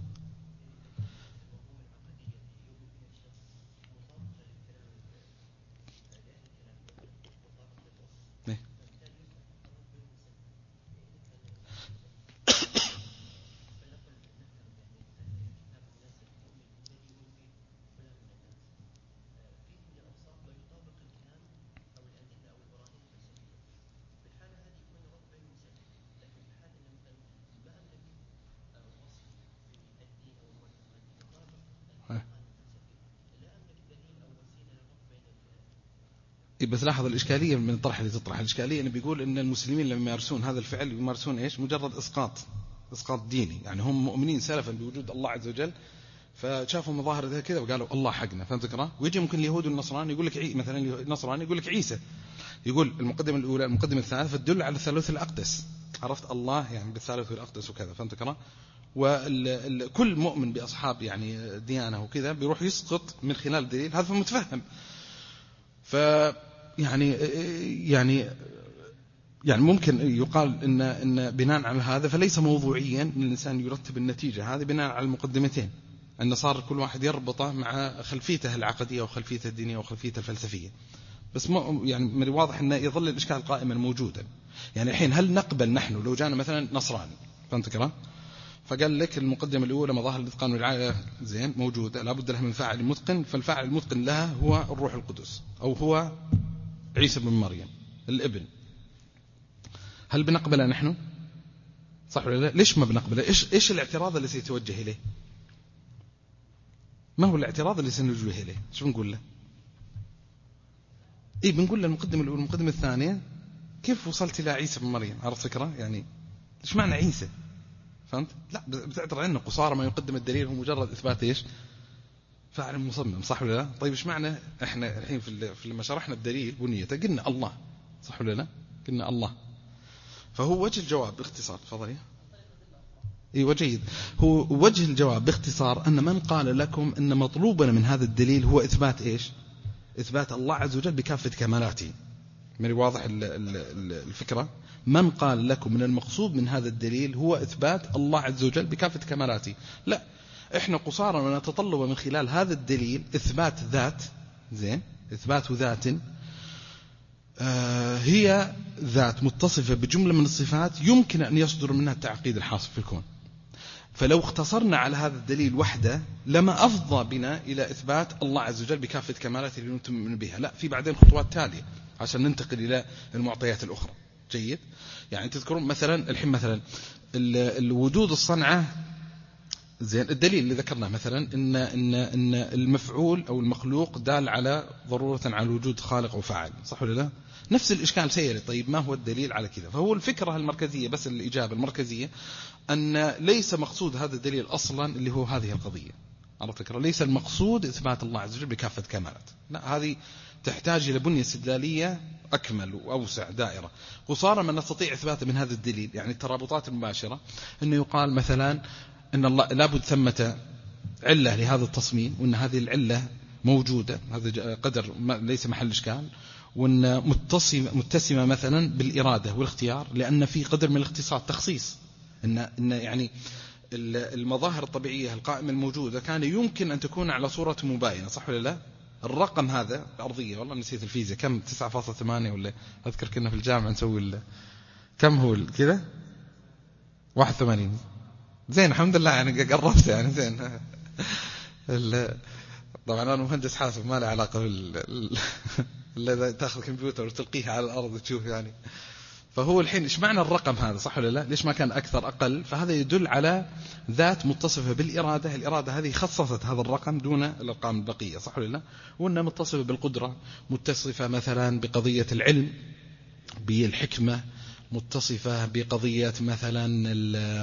بس لاحظ الإشكالية من الطرح اللي تطرح. الإشكالية إنه بيقول إن المسلمين لما يمارسون هذا الفعل يمارسون إيش؟ مجرد إسقاط ديني. يعني هم مؤمنين سلفا بوجود الله عز وجل، فشافوا مظاهر ذا كذا وقالوا الله حقنا. فهمت الفكرة؟ ويجي ممكن اليهود والنصراني يقول لك مثلا النصراني يقول لك عيسى، يقول المقدمة الأولى المقدمة الثالثة فتدل على الثالوث الأقدس. عرفت الله يعني بالثالوث الأقدس وكذا. فهمت الفكرة؟ وكل مؤمن بأصحاب يعني ديانة وكذا بيروح يسقط من خلال دليل هذا متفهم. يعني ممكن يقال إن بناء على هذا فليس موضوعيا ان الانسان يرتب النتيجة هذه بناء على المقدمتين، ان صار كل واحد يربطه مع خلفيته العقدية وخلفيته الدينية وخلفيته الفلسفية. بس يعني من الواضح انه يظل الاشكال قائما موجودا. يعني الحين هل نقبل نحن لو جانا مثلا نصراني، فهمت كلام، فقال لك المقدمة الأولى مظاهر الإتقان والرعاية زين موجودة، لابد لها من فاعل متقن، فالفاعل المتقن لها هو الروح القدس أو هو عيسى بن مريم الابن. هل بنقبله نحن؟ صح ولا لا؟ ليش ما بنقبله؟ إيش الاعتراض اللي سيتوجه إليه؟ ما هو الاعتراض اللي سنوجه إليه؟ شو بنقول له؟ بنقول له المقدمة الأولى المقدمة الثانية كيف وصلت إلى عيسى بن مريم؟ عرفت فكرة؟ يعني إيش معنى عيسى؟ فهمت؟ لا، بتعتبر أنه قصارى ما يقدم الدليل هو مجرد إثبات إيش؟ فاعل مصمم. صح ولا لا؟ طيب إيش معنى إحنا الحين في لما شرحنا الدليل بنيته قلنا الله، صح ولا لا؟ قلنا الله. فهو وجه الجواب باختصار. تفضلي. وجيد. هو وجه الجواب باختصار أن من قال لكم أن مطلوبنا من هذا الدليل هو إثبات إيش؟ إثبات الله عز وجل بكافة كمالاته. من واضح الفكرة؟ من قال لكم من المقصود من هذا الدليل هو إثبات الله عز وجل بكافة كمالاته؟ لا، إحنا قصارى نتطلب من خلال هذا الدليل إثبات ذات، زين، إثبات ذات هي ذات متصفة بجملة من الصفات يمكن أن يصدر منها التعقيد الحاصل في الكون. فلو اختصرنا على هذا الدليل وحده لما أفضى بنا إلى إثبات الله عز وجل بكافة كمالاته اللي نؤمن بها. لا، في بعدين خطوات تالية عشان ننتقل إلى المعطيات الأخرى. جيد. يعني تذكرون مثلا الحين مثلا الوجود الصنعة، زين، الدليل اللي ذكرناه مثلا إن المفعول أو المخلوق دال على ضرورة على وجود خالق أو فاعل، صح ولا لا؟ نفس الإشكال سيري. طيب ما هو الدليل على كذا؟ فهو الفكرة المركزية، بس الإجابة المركزية أن ليس مقصود هذا الدليل أصلا اللي هو هذه القضية. على فكرة ليس المقصود إثبات الله عز وجل بكافة كمالات، لا، هذه تحتاج إلى بنية استدلالية أكمل وأوسع دائرة. قصارى ما نستطيع إثباته من هذا الدليل، يعني الترابطات المباشرة، أنه يقال مثلا أن الله لابد ثمة علة لهذا التصميم، وأن هذه العلة موجودة، هذا قدر ليس محل إشكال، وأن متسمة مثلا بالإرادة والاختيار، لأن في قدر من الاختصاص تخصيص، إن يعني المظاهر الطبيعية القائمة الموجودة كان يمكن أن تكون على صورة مباينة، صح ولا لا؟ الرقم هذا الأرضية، والله نسيت الفيزياء كم، 9.8 ولا أذكر كنا في الجامعة نسوي كم هو كذا 81. زين الحمد لله، يعني قربت يعني زين. طبعا أنا مهندس حاسب ما له علاقة اللي تأخذ كمبيوتر وتلقيه على الأرض وتشوف يعني. فهو الحين إيش معنى الرقم هذا، صح ولا لا؟ ليش ما كان أكثر أقل؟ فهذا يدل على ذات متصفة بالإرادة. الإرادة هذه خصصت هذا الرقم دون الأرقام البقية، صح ولا لا؟ وأنها متصفة بالقدرة، متصفة مثلا بقضية العلم، بالحكمة، متصفة بقضية مثلا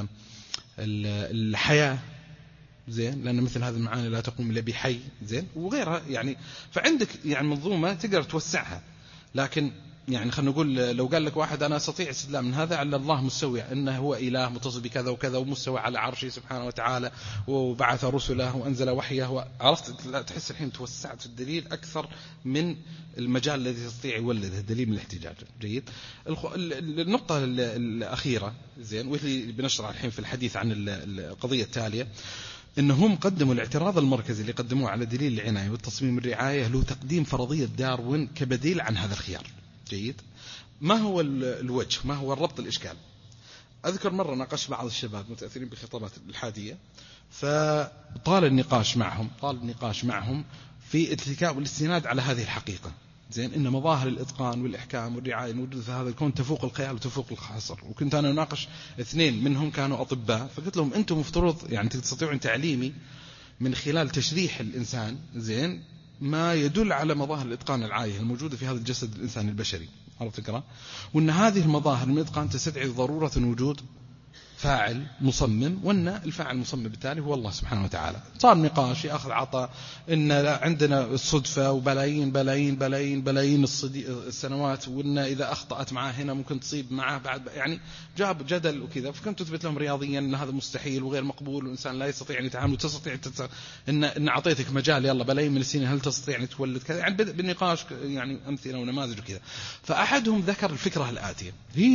الحياة، زين، لأن مثل هذه المعاني لا تقوم إلا بحي، زين، وغيرها يعني. فعندك يعني منظومة تقدر توسعها. لكن يعني خلينا نقول لو قال لك واحد أنا أستطيع استدلال من هذا على الله مستوي، أنه هو إله متصل بكذا وكذا ومستوى على عرشه سبحانه وتعالى وبعث رسله وأنزل وحيه، عرفت؟ تحس الحين توسعت الدليل أكثر من المجال الذي يستطيع يولده الدليل من الاحتجاج. جيد. النقطة الأخيرة، زين، واللي بنشرح الحين في الحديث عن القضية التالية، إنهم قدموا الاعتراض المركزي اللي قدموه على دليل العناية والتصميم الرعاية له تقديم فرضية داروين كبديل عن هذا الخيار. جيد. ما هو الوجه؟ ما هو الربط الإشكال؟ أذكر مرة ناقش بعض الشباب متأثرين بخطابات الحادية، فطال النقاش معهم في اتكاء والاستناد على هذه الحقيقة، زين، إن مظاهر الإتقان والإحكام والرعاية الموجودة في هذا الكون تفوق الخيال وتفوق الحصر. وكنت أنا ناقش اثنين منهم كانوا أطباء، فقلت لهم أنتم مفترض يعني تستطيعون تعليمي من خلال تشريح الإنسان، زين، ما يدل على مظاهر الإتقان العالية الموجودة في هذا الجسد الإنساني البشري. عرفت الفكرة؟ وأن هذه المظاهر من الإتقان تستدعي ضرورة وجود فاعل مصمم، وأن الفاعل المصمم بالتالي هو الله سبحانه وتعالى. صار نقاش يأخذ عطاء إن عندنا الصدفة وبلايين بلايين بلايين بلايين السنوات، وإن إذا أخطأت معه هنا ممكن تصيب معه بعد، يعني جاب جدل وكذا. فكنت أثبت لهم رياضيا أن هذا مستحيل وغير مقبول، والإنسان لا يستطيع أن يتعامل، وتستطيع إن أعطيتك مجال يلا بلايين من السنين هل تستطيع أن تولد كذا، يعني بدأ بالنقاش يعني أمثلة ونماذج وكذا. فأحدهم ذكر الفكرة الآتية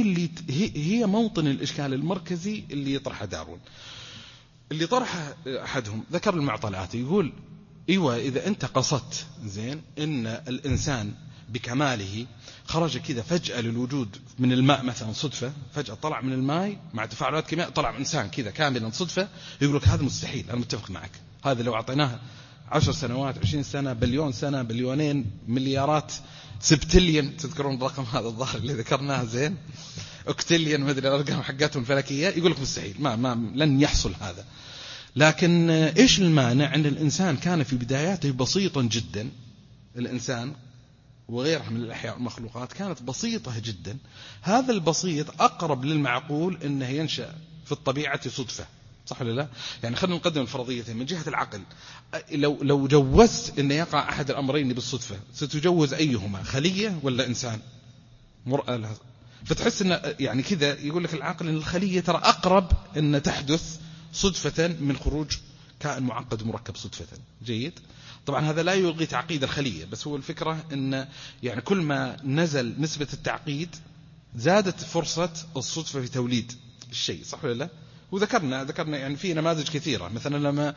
هي موطن الإشكال المركزي اللي يطرحه داروين. اللي طرحه أحدهم ذكر المعطلات، يقول إيوه إذا أنت قصدت زين إن الإنسان بكماله خرج كذا فجأة للوجود من الماء مثلا صدفة، فجأة طلع من الماء مع تفاعلات كيميائية طلع إنسان كذا كاملا صدفة، يقول لك هذا مستحيل. أنا متفق معك، هذا لو أعطيناه 10 سنوات 20 سنة بليون سنة بليونين مليارات سبتليون، تذكرون الرقم هذا الظاهر اللي ذكرناه زين، أكتليون ما أدري الأرقام حقاتهم الفلكية، يقول لك مستحيل ما لن يحصل هذا. لكن إيش المانع أن الإنسان كان في بداياته بسيطا جدا، الإنسان وغيرها من الأحياء والمخلوقات كانت بسيطة جدا. هذا البسيط أقرب للمعقول أنه ينشأ في الطبيعة صدفة، صح ولا لا؟ يعني خلينا نقدم الفرضيتين من جهة العقل. لو جوزت أن يقع أحد الأمرين بالصدفة ستجوز أيهما، خلية ولا إنسان؟ مرأة لها. فتحس أن يعني كذا يقول لك العقل أن الخلية ترى أقرب أن تحدث صدفة من خروج كائن معقد ومركب صدفة. جيد. طبعا هذا لا يلغي تعقيد الخلية، بس هو الفكرة أن يعني كل ما نزل نسبة التعقيد زادت فرصة الصدفة في توليد الشيء، صح ولا لا؟ وذكرنا يعني في نماذج كثيرة، مثلا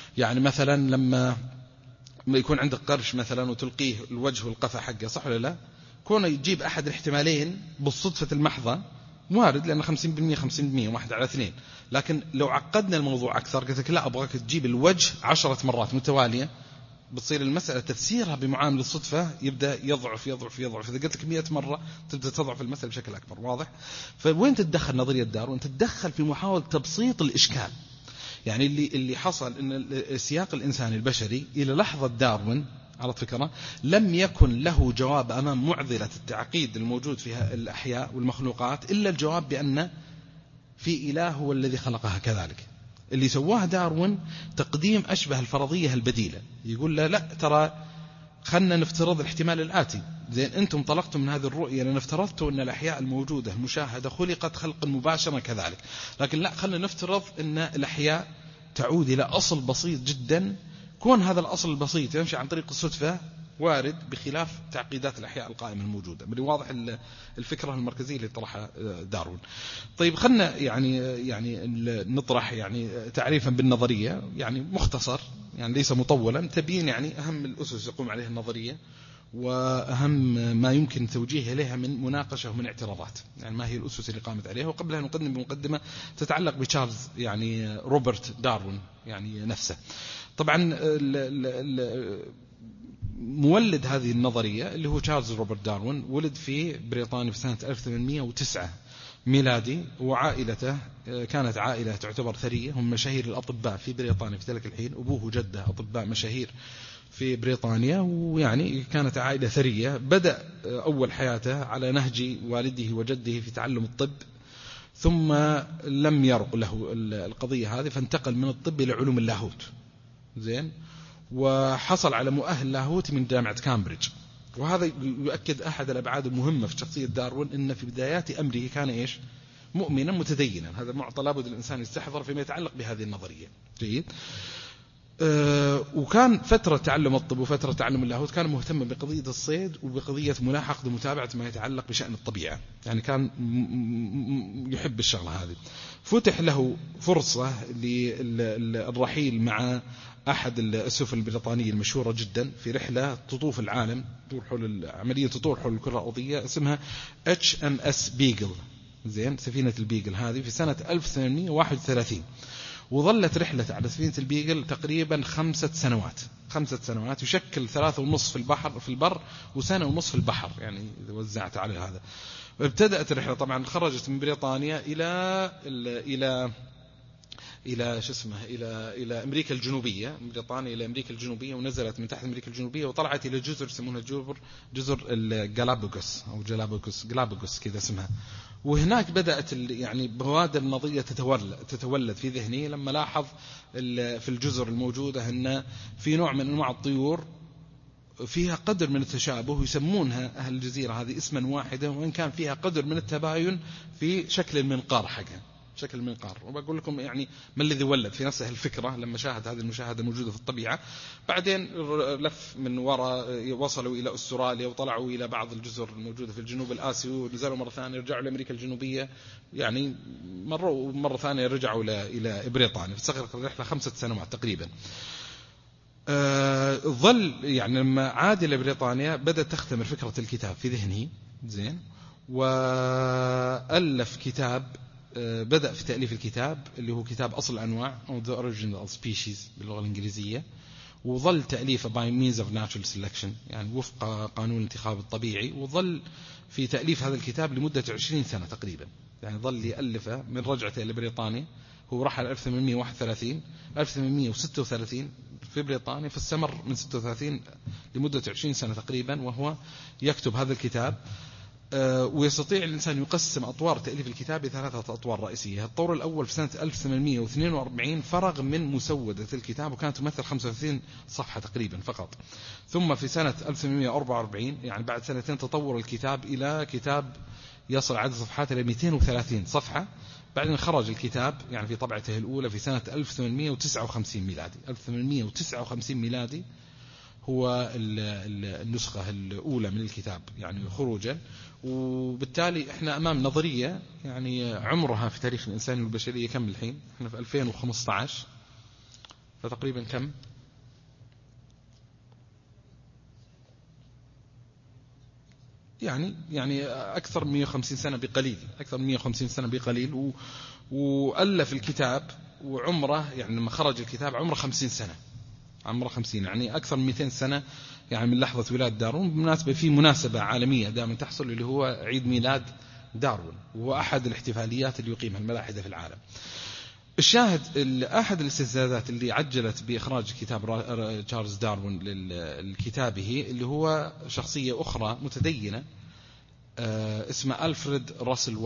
لما يكون عندك قرش مثلا وتلقيه الوجه والقفا حقه، صح ولا لا؟ كونه يجيب أحد الاحتمالين بالصدفة المحضة وارد، لأن 50% 50% 1/2. لكن لو عقدنا الموضوع أكثر قلت لك لا أبغاك تجيب الوجه 10 مرات متوالية، بتصير المسألة تفسيرها بمعامل الصدفة يبدأ يضعف يضعف يضعف. إذا قلت لك 100 مرة تبدأ تضعف المسألة بشكل أكبر. واضح؟ فوين تتدخل نظرية داروين؟ تتدخل في محاولة تبسيط الإشكال. يعني اللي حصل إن السياق الإنساني البشري إلى لحظة داروين على فكرة لم يكن له جواب أمام معضلة التعقيد الموجود فيها الأحياء والمخلوقات إلا الجواب بأن في إله هو الذي خلقها كذلك. اللي سواه داروين تقديم أشبه الفرضية البديلة، يقول لا ترى خلنا نفترض الاحتمال الآتي. زين أنتم طلقتم من هذه الرؤية لأن افترضتوا أن الأحياء الموجودة المشاهدة خلقت خلقا مباشرا كذلك، لكن لا، خلنا نفترض أن الأحياء تعود إلى أصل بسيط جدا. كون هذا الأصل البسيط ينشأ عن طريق الصدفة وارد، بخلاف تعقيدات الأحياء القائمة الموجودة. من واضح الفكرة المركزية اللي طرحها داروين. طيب خلنا يعني نطرح يعني تعريفا بالنظرية، يعني مختصر يعني ليس مطولا، تبين يعني أهم الأسس يقوم عليها النظرية وأهم ما يمكن توجيه إليها من مناقشة ومن اعتراضات. يعني ما هي الأسس اللي قامت عليها، وقبلها نقدم بمقدمة تتعلق بتشارلز يعني روبرت داروين يعني نفسه. طبعا مولد هذه النظرية اللي هو تشارلز روبرت داروين ولد في بريطانيا في سنة 1809 ميلادي، وعائلته كانت عائلة تعتبر ثرية، هم مشاهير الأطباء في بريطانيا في ذلك الحين، أبوه وجده أطباء مشاهير في بريطانيا، ويعني كانت عائلة ثرية. بدأ أول حياته على نهج والده وجده في تعلم الطب، ثم لم يرق له القضية هذه فانتقل من الطب إلى علوم اللاهوت. زين. وحصل على مؤهل لاهوتي من جامعة كامبريدج. وهذا يؤكد أحد الأبعاد المهمة في شخصية داروين، إن في بدايات أمره كان إيش؟ مؤمنا متدينا. هذا معطى لابد الإنسان يستحضر فيما يتعلق بهذه النظرية. جيد. وكان فترة تعلم الطب وفترة تعلم اللاهوت كان مهتم بقضية الصيد وبقضية ملاحقة ومتابعة ما يتعلق بشأن الطبيعة، يعني كان يحب الشغلة هذه. فتح له فرصة للرحيل مع أحد السفن البريطانية المشهورة جدا في رحلة تطوف العالم، عملية تطور حول الكرة الأرضية، اسمها HMS بيجل. زين. سفينة البيجل هذه في سنة 1831، وظلت رحلة على سفينة البيجل تقريبا 5 سنوات. 5 سنوات يشكل 3.5 في البر و1.5 في البحر، يعني إذا وزعت على هذا. ابتدأت الرحلة طبعا، خرجت من بريطانيا إلى شو اسمه إلى أمريكا الجنوبية، من بريطانيا إلى أمريكا الجنوبية، ونزلت من تحت أمريكا الجنوبية وطلعت إلى جزر يسمونها جزر الجالابوغوس أو جالابوغوس كذا اسمها. وهناك بدأت يعني بوادر نظرية تتولد في ذهني لما لاحظ في الجزر الموجودة أن في نوع من أنواع الطيور فيها قدر من التشابه، يسمونها أهل الجزيرة هذه اسما واحدا، وإن كان فيها قدر من التباين في شكل المنقار حقها، شكل المنقار. وبقول لكم يعني ما الذي ولد في نفسه الفكرة لما شاهد هذه المشاهدة الموجودة في الطبيعة. بعدين لف من وراء، وصلوا إلى أستراليا وطلعوا إلى بعض الجزر الموجودة في الجنوب الآسيوي، ونزلوا مرة ثانية رجعوا لأمريكا الجنوبية، يعني مرة ثانية رجعوا إلى بريطانيا. فاستغرقت الرحلة 5 سنوات تقريبا. ظل يعني لما عاد إلى بريطانيا بدأت تختمر فكرة الكتاب في ذهنه زين، وألف كتاب، بدأ في تأليف الكتاب اللي هو كتاب أصل الأنواع أو The Original Species باللغة الإنجليزية، وظل تأليفه by means of natural selection يعني وفق قانون الانتخاب الطبيعي، وظل في تأليف هذا الكتاب لمدة 20 سنة تقريبا. يعني ظل يألفه من رجعته إلى بريطانيا، هو رحل 1831 1836 في بريطانيا، فاستمر من 36 لمدة 20 سنة تقريبا وهو يكتب هذا الكتاب. ويستطيع الإنسان يقسم أطوار تأليف الكتاب ل3 أطوار رئيسية. الطور الأول في سنة 1842 فرغ من مسودة الكتاب وكانت تمثل 35 صفحة تقريبا فقط. ثم في سنة 1844 يعني بعد سنتين تطور الكتاب إلى كتاب يصل عدد صفحاته إلى 230 صفحة. بعدين خرج الكتاب يعني في طبعته الأولى في سنة 1859 ميلادي. 1859 ميلادي هو النسخة الأولى من الكتاب يعني خروجا. وبالتالي احنا أمام نظرية يعني عمرها في تاريخ الإنسان والبشرية كم الحين؟ احنا في 2015، فتقريبا كم؟ يعني أكثر من 150 سنة بقليل، أكثر من 150 سنة بقليل. وألف الكتاب وعمره يعني لما خرج الكتاب عمره 50 سنة، عمره 50 يعني أكثر من 200 سنة يعني من لحظة ولادة داروين. بالمناسبة في مناسبة عالمية دائما تحصل اللي هو عيد ميلاد داروين، وهو أحد الاحتفاليات اللي يقيمها الملاحدة في العالم. الشاهد أحد الاستزادات اللي عجلت بإخراج كتاب تشارلز داروين لكتابه اللي هو شخصية أخرى متدينة اسمه ألفريد راسل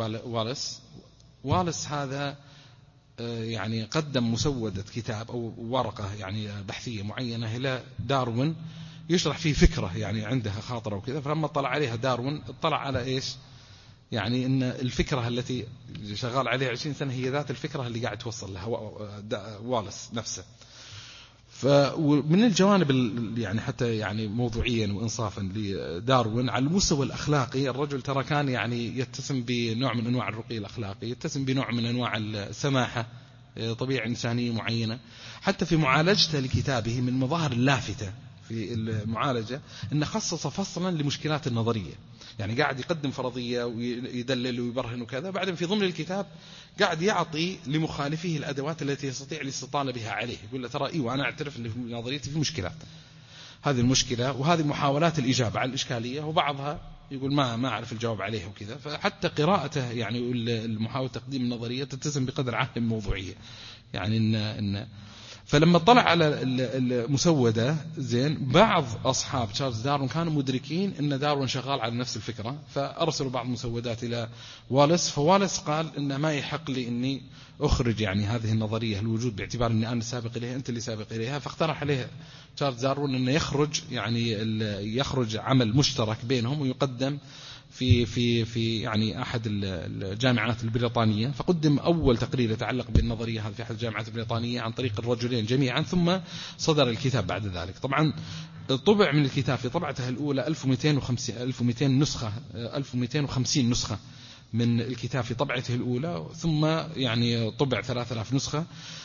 واليس. هذا يعني قدم مسودة كتاب أو ورقة يعني بحثية معينة إلى داروين يشرح فيه فكرة يعني عندها خاطرة وكذا. فلما طلع عليها داروين اطلع على إيش يعني إن الفكرة التي شغال عليها 20 سنة هي ذات الفكرة اللي قاعد توصل لها واليس نفسه. فمن الجوانب يعني حتى يعني موضوعيا وإنصافا لداروين على المستوى الأخلاقي، الرجل ترى كان يعني يتسم بنوع من أنواع الرقي الأخلاقي، يتسم بنوع من أنواع السماحة، طبيعة إنسانية معينة. حتى في معالجته لكتابه من مظاهر اللافتة في المعالجة أنه خصص فصلا لمشكلات النظرية، يعني قاعد يقدم فرضية ويدلل ويبرهن وكذا، بعدين في ضمن الكتاب قاعد يعطي لمخالفه الأدوات التي يستطيع الاستطالة بها عليه. يقول له ترى إيه وأنا أعترف أن في نظريتي في مشكلات، هذه المشكلة وهذه محاولات الإجابة على الإشكالية، وبعضها يقول ما أعرف الجواب عليه وكذا. فحتى قراءته يعني المحاولة تقديم النظرية تتسم بقدر عالي من الموضوعية يعني إن فلما طلع على المسودة زين بعض أصحاب تشارلز داروين كانوا مدركين أن داروين شغال على نفس الفكرة، فأرسلوا بعض المسودات إلى واليس. فواليس قال إن ما يحق لي إني أخرج يعني هذه النظرية الوجود باعتبار أني أنا سابق إليها أنت اللي سابق إليها. فاقترح عليه تشارلز داروين أنه يخرج عمل مشترك بينهم ويقدم في يعني أحد الجامعات البريطانية. فقدم أول تقرير يتعلق بالنظرية هذه في أحد الجامعات البريطانية عن طريق الرجلين جميعا، ثم صدر الكتاب بعد ذلك. طبعا طبع من الكتاب في طبعته الأولى 1250 نسخة من الكتاب في طبعته الأولى، ثم يعني طبع 3000 نسخة،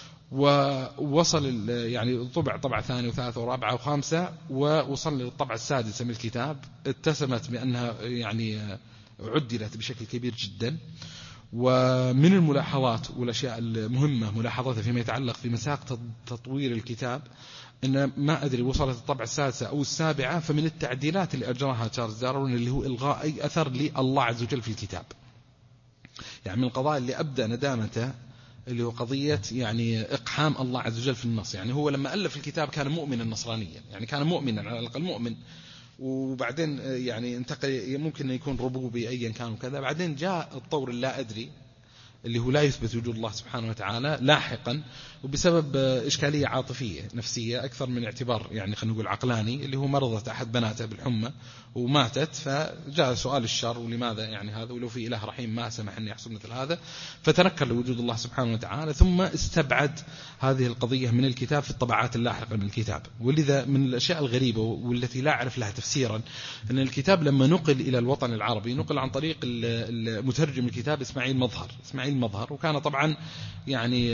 ووصل يعني طبع طبعة ثانية وثالثة ورابعة وخامسة، ووصل للطبعة السادسة من الكتاب. اتسمت بأنها يعني عدلت بشكل كبير جدا. ومن الملاحظات والأشياء المهمة ملاحظتها فيما يتعلق في مساق تطوير الكتاب إن ما أدري وصلت الطبعة السادسة أو السابعة، فمن التعديلات اللي أجراها تشارلز داروين اللي هو إلغاء أي أثر لله عز وجل في الكتاب. يعني من القضايا اللي أبدأ ندامته اللي هو قضية يعني إقحام الله عز وجل في النص. يعني هو لما ألف الكتاب كان مؤمنا نصرانيا، يعني كان مؤمنا على الأقل مؤمن، وبعدين يعني انتقل ممكن يكون ربوبي أيا كان وكذا، بعدين جاء الطور اللا أدري اللي هو لا يثبت وجود الله سبحانه وتعالى لاحقا، وبسبب إشكالية عاطفية نفسية أكثر من اعتبار يعني خلينا نقول عقلاني، اللي هو مرضت أحد بناته بالحمى وماتت، فجاء سؤال الشر ولماذا يعني هذا، ولو في إله رحيم ما سمح أن يحصل مثل هذا، فتنكر لوجود الله سبحانه وتعالى، ثم استبعد هذه القضية من الكتاب في الطبعات اللاحقة من الكتاب. ولذا من الأشياء الغريبة والتي لا أعرف لها تفسيرا أن الكتاب لما نقل إلى الوطن العربي نقل عن طريق المترجم الكتاب إسماعيل مظهر، وكان طبعا يعني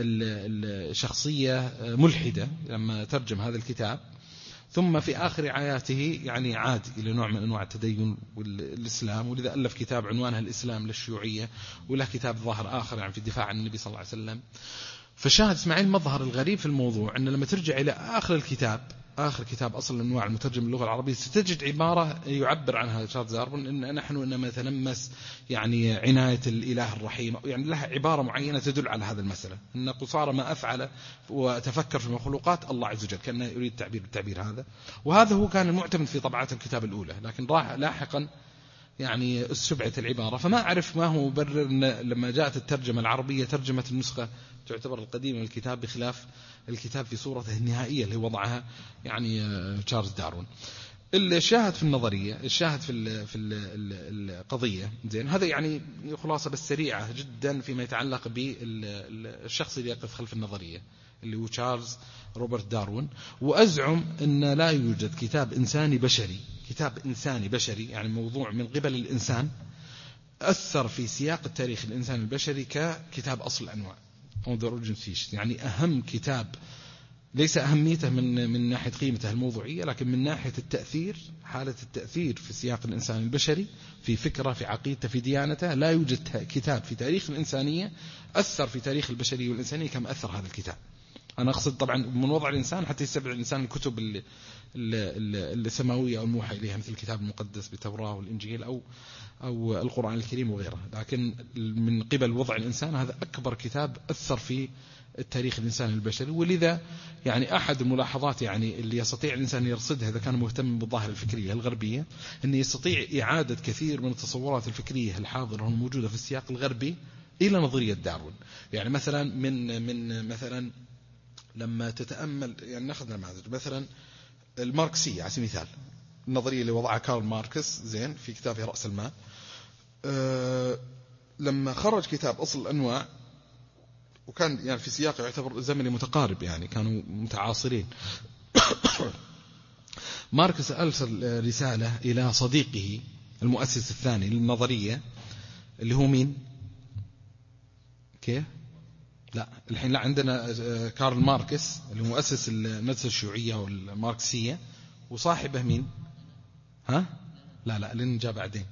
الشخصية ملحدة لما ترجم هذا الكتاب، ثم في آخر حياته يعني عاد إلى نوع من أنواع التدين والإسلام، ولذا ألف كتاب عنوانها الإسلام للشيوعية، وله كتاب ظاهر آخر يعني في الدفاع عن النبي صلى الله عليه وسلم. فشاهد إسماعيل مظهر الغريب في الموضوع أن لما ترجع إلى آخر كتاب أصل الأنواع المترجم للغة العربية ستجد عبارة يعبر عنها تشارلز داروين أن نحن إنما نتلمس يعني عناية الإله الرحيم، يعني لها عبارة معينة تدل على هذا المسألة، أن قصارى ما أفعل وتفكر في مخلوقات الله عز وجل، كان يريد التعبير هذا، وهذا هو كان المعتمد في طبعات الكتاب الأولى، لكن لاحقا يعني استبعدت العبارة. فما أعرف ما هو مبرر لما جاءت الترجمة العربية ترجمة النسخة تعتبر القديمة من الكتاب بخلاف الكتاب في صورته النهائية اللي وضعها يعني تشارلز داروين. الشاهد في النظرية، الشاهد في القضية زين، هذا يعني خلاصة بس سريعة جدا فيما يتعلق بالشخص اللي يقف خلف النظرية اللي هو تشارلز روبرت داروين. وأزعم أن لا يوجد كتاب إنساني بشري يعني موضوع من قبل الإنسان أثر في سياق التاريخ الإنساني البشري ككتاب أصل الأنواع أو The Origin Fish. يعني أهم كتاب، ليس أهميته من ناحية قيمته الموضوعية، لكن من ناحية التأثير، حالة التأثير في سياق الإنسان البشري، في فكرة، في عقيدته، في ديانته. لا يوجد كتاب في تاريخ الإنسانية أثر في تاريخ البشرية والإنسانية كما أثر هذا الكتاب. أنا أقصد طبعا من وضع الإنسان حتى يستبعد الإنسان الكتب السماوية أو الموحى إليها مثل الكتاب المقدس بالتوراة والإنجيل أو القرآن الكريم وغيره، لكن من قبل وضع الإنسان هذا أكبر كتاب أثر في التاريخ الإنساني البشري. ولذا يعني أحد الملاحظات يعني اللي يستطيع الإنسان يرصدها إذا كان مهتم بالظاهر الفكرية الغربية، أنه يستطيع إعادة كثير من التصورات الفكرية الحاضرة والموجودة في السياق الغربي إلى نظرية داروين. يعني مثلا من مثلا لما تتأمل، يعني نأخذ نماذج مثلا الماركسية على سبيل المثال، النظرية اللي وضعها كارل ماركس زين في كتابه رأس المال، لما خرج كتاب أصل الأنواع، وكان يعني في سياق يعتبر زمني متقارب، يعني كانوا متعاصرين. ماركس أرسل رسالة إلى صديقه المؤسس الثاني للنظرية اللي هو مين؟ كيف؟ لا الحين لا، عندنا كارل ماركس اللي هو مؤسس المدرسة الشيوعية والماركسية، وصاحبه مين؟ لا اللي جاء بعدين.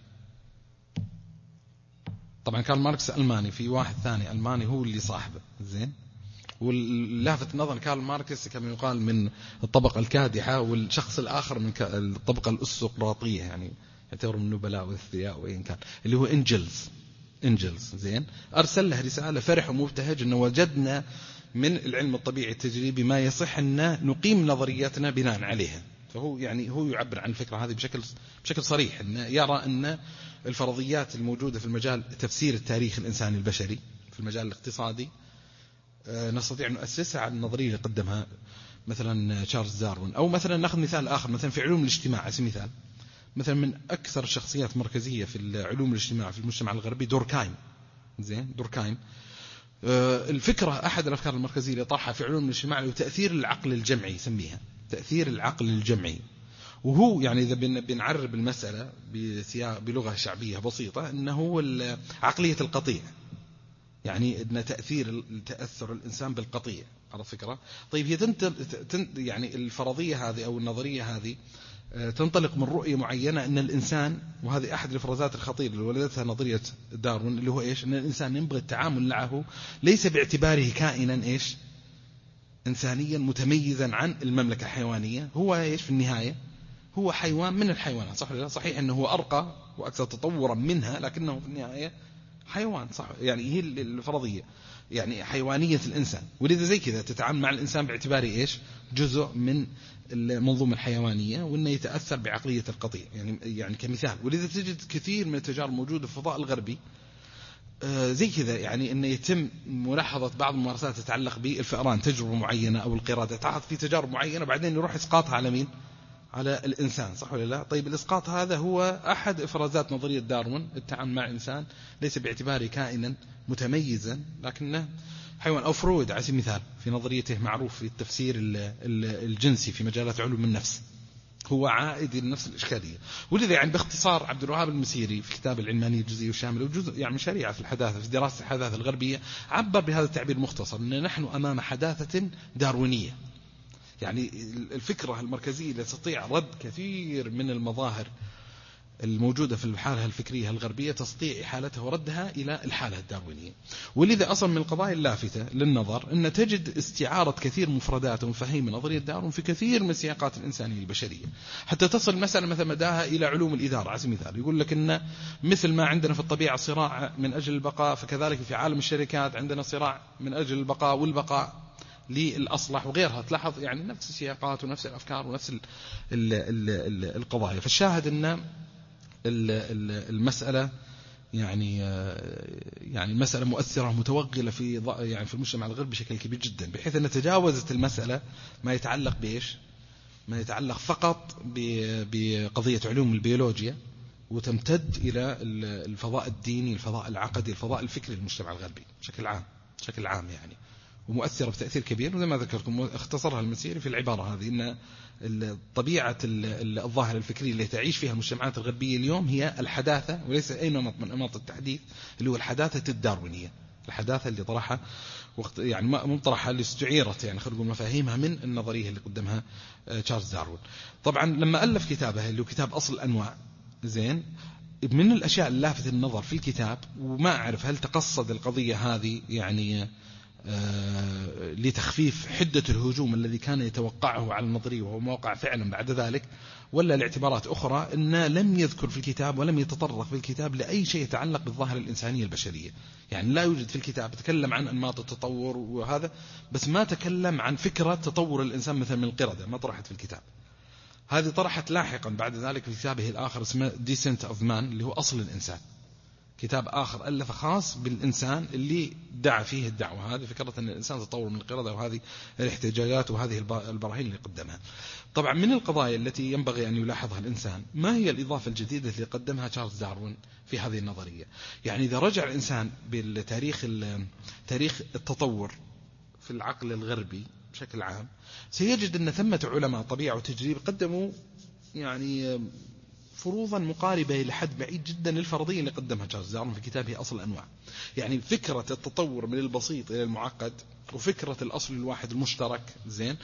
طبعا كارل ماركس ألماني، في واحد ثاني ألماني هو اللي صاحبه زين. واللافت النظر كارل ماركس كما يقال من الطبقة الكادحة، والشخص الآخر من الطبقة الأرستقراطية، يعني يعتبر من النبلاء والأثرياء وإن كان، اللي هو إنجلز زين. أرسل له رسالة فرح ومبتهج أنه وجدنا من العلم الطبيعي التجريبي ما يصح أن نقيم نظرياتنا بناء عليها. فهو يعني هو يعبر عن الفكرة هذه بشكل صريح، أنه يرى أن الفرضيات الموجودة في المجال تفسير التاريخ الإنساني البشري في المجال الاقتصادي نستطيع أن نؤسسها على النظرية اللي قدمها مثلا تشارلز داروين. أو مثلا نأخذ مثال آخر، مثلا في علوم الاجتماع على سبيل المثال، مثلا من أكثر الشخصيات مركزية في علوم الاجتماع في المجتمع الغربي دوركايم زين. دوركايم الفكرة أحد الأفكار المركزية اللي طرحها في علوم الاجتماع له تأثير العقل الجمعي، يسميها تأثير العقل الجمعي. وهو يعني إذا بنعرب المسألة بلغة شعبية بسيطة، أنه عقلية القطيع، يعني أن تأثر الإنسان بالقطيع على فكرة. طيب هي يعني الفرضية هذه أو النظرية هذه تنطلق من رؤية معينة أن الإنسان، وهذه أحد الإفرازات الخطيرة اللي ولدتها نظرية داروين، اللي هو إيش؟ أن الإنسان ينبغي التعامل معه ليس باعتباره كائنا إيش؟ إنسانيا متميزا عن المملكة الحيوانية. هو إيش في النهاية؟ هو حيوان من الحيوانات، صح ولا لا؟ صحيح أنه هو أرقى وأكثر تطورا منها، لكنه في النهاية حيوان صح، يعني هي الفرضية يعني حيوانية الإنسان، ولذا زي كذا تتعامل مع الإنسان باعتباره إيش جزء من المنظومة الحيوانية، وإنه يتأثر بعقلية القطيع يعني كمثال. ولذا تجد كثير من التجارب موجودة في الفضاء الغربي زي كذا، يعني إنه يتم ملاحظة بعض الممارسات تتعلق بالفئران، تجربة معينة أو القردة تعرض في تجارب معينة، بعدين يروح إسقاطها على مين؟ على الإنسان، صح ولا لا؟ طيب الإسقاط هذا هو أحد إفرازات نظرية داروين، التعامل مع الإنسان ليس باعتباره كائنا متميزا لكنه حيوان. أو فرويد على سبيل المثال في نظريته معروف في التفسير الجنسي في مجالات علوم النفس، هو عائد لنفس الإشكالية. ولذا يعني باختصار عبد الوهاب المسيري في كتاب العلمانية الجزئية والشاملة وجزء يعني من شريعة في الحداثة في دراسة الحداثة الغربية عبر بهذا التعبير المختصر أن نحن أمام حداثة داروينية. يعني الفكرة المركزية اللي تستطيع رد كثير من المظاهر الموجودة في الحالة الفكرية الغربية تستطيع إحالتها وردها إلى الحالة الداروينية. ولذا أصلا من القضايا اللافتة للنظر أن تجد استعارة كثير مفردات ومفاهيم من نظرية داروين في كثير من السياقات الإنسانية البشرية، حتى تصل مسألة مثل مداها إلى علوم الإدارة. على سبيل المثال يقول لك أن مثل ما عندنا في الطبيعة صراع من أجل البقاء، فكذلك في عالم الشركات عندنا صراع من أجل البقاء والبقاء للأصلح وغيرها. تلاحظ يعني نفس السياقات ونفس الأفكار ونفس القضايا. فالشاهد أن المسألة يعني المسألة مؤثرة متوغلة في يعني في المجتمع الغربي بشكل كبير جدا، بحيث أن تجاوزت المسألة ما يتعلق بإيش؟ ما يتعلق فقط بقضية علوم البيولوجيا، وتمتد إلى الفضاء الديني، الفضاء العقدي، الفضاء الفكري للمجتمع الغربي بشكل عام يعني، ومؤثرة بتأثير كبير. وزي ما ذكرتم اختصرها المسيري في العبارة هذه أن طبيعة الظاهرة الفكرية اللي تعيش فيها المجتمعات الغربية اليوم هي الحداثة، وليس أي نمط من أنماط التحديث، اللي هو الحداثة الداروينية، الحداثة اللي طرحها يعني مو طرحها اللي استعيرت يعني خلينا نقول مفاهيمها من النظرية اللي قدمها تشارلز داروين. طبعا لما ألف كتابه اللي هو كتاب أصل الأنواع، زين، من الأشياء اللافتة للنظر في الكتاب، وما أعرف هل تقصد القضية هذه يعني لتخفيف حدة الهجوم الذي كان يتوقعه على النظرية وهو موقع فعلا بعد ذلك، ولا لاعتبارات أخرى، أن لم يذكر في الكتاب ولم يتطرق في الكتاب لأي شيء يتعلق بالظاهرة الإنسانية البشرية. يعني لا يوجد في الكتاب، تكلم عن أنماط التطور وهذا، بس ما تكلم عن فكرة تطور الإنسان مثل من القردة، ما طرحت في الكتاب. هذه طرحت لاحقا بعد ذلك في كتابه الآخر اسمه Descent of Man، اللي هو أصل الإنسان، كتاب آخر ألف خاص بالإنسان اللي دعا فيه الدعوة هذه، فكرة أن الإنسان تطور من القردة، وهذه الاحتجاجات وهذه البراهين اللي قدمها. طبعا من القضايا التي ينبغي أن يلاحظها الإنسان ما هي الإضافة الجديدة التي قدمها تشارلز داروين في هذه النظرية. يعني إذا رجع الإنسان بالتاريخ تاريخ التطور في العقل الغربي بشكل عام، سيجد أن ثمة علماء طبيعة وتجريب قدموا يعني فروضا مقاربة لحد بعيد جدا للفرضية اللي قدمها تشارلز داروين في كتابه أصل الأنواع. يعني فكرة التطور من البسيط إلى المعقد، وفكرة الأصل الواحد المشترك، زين،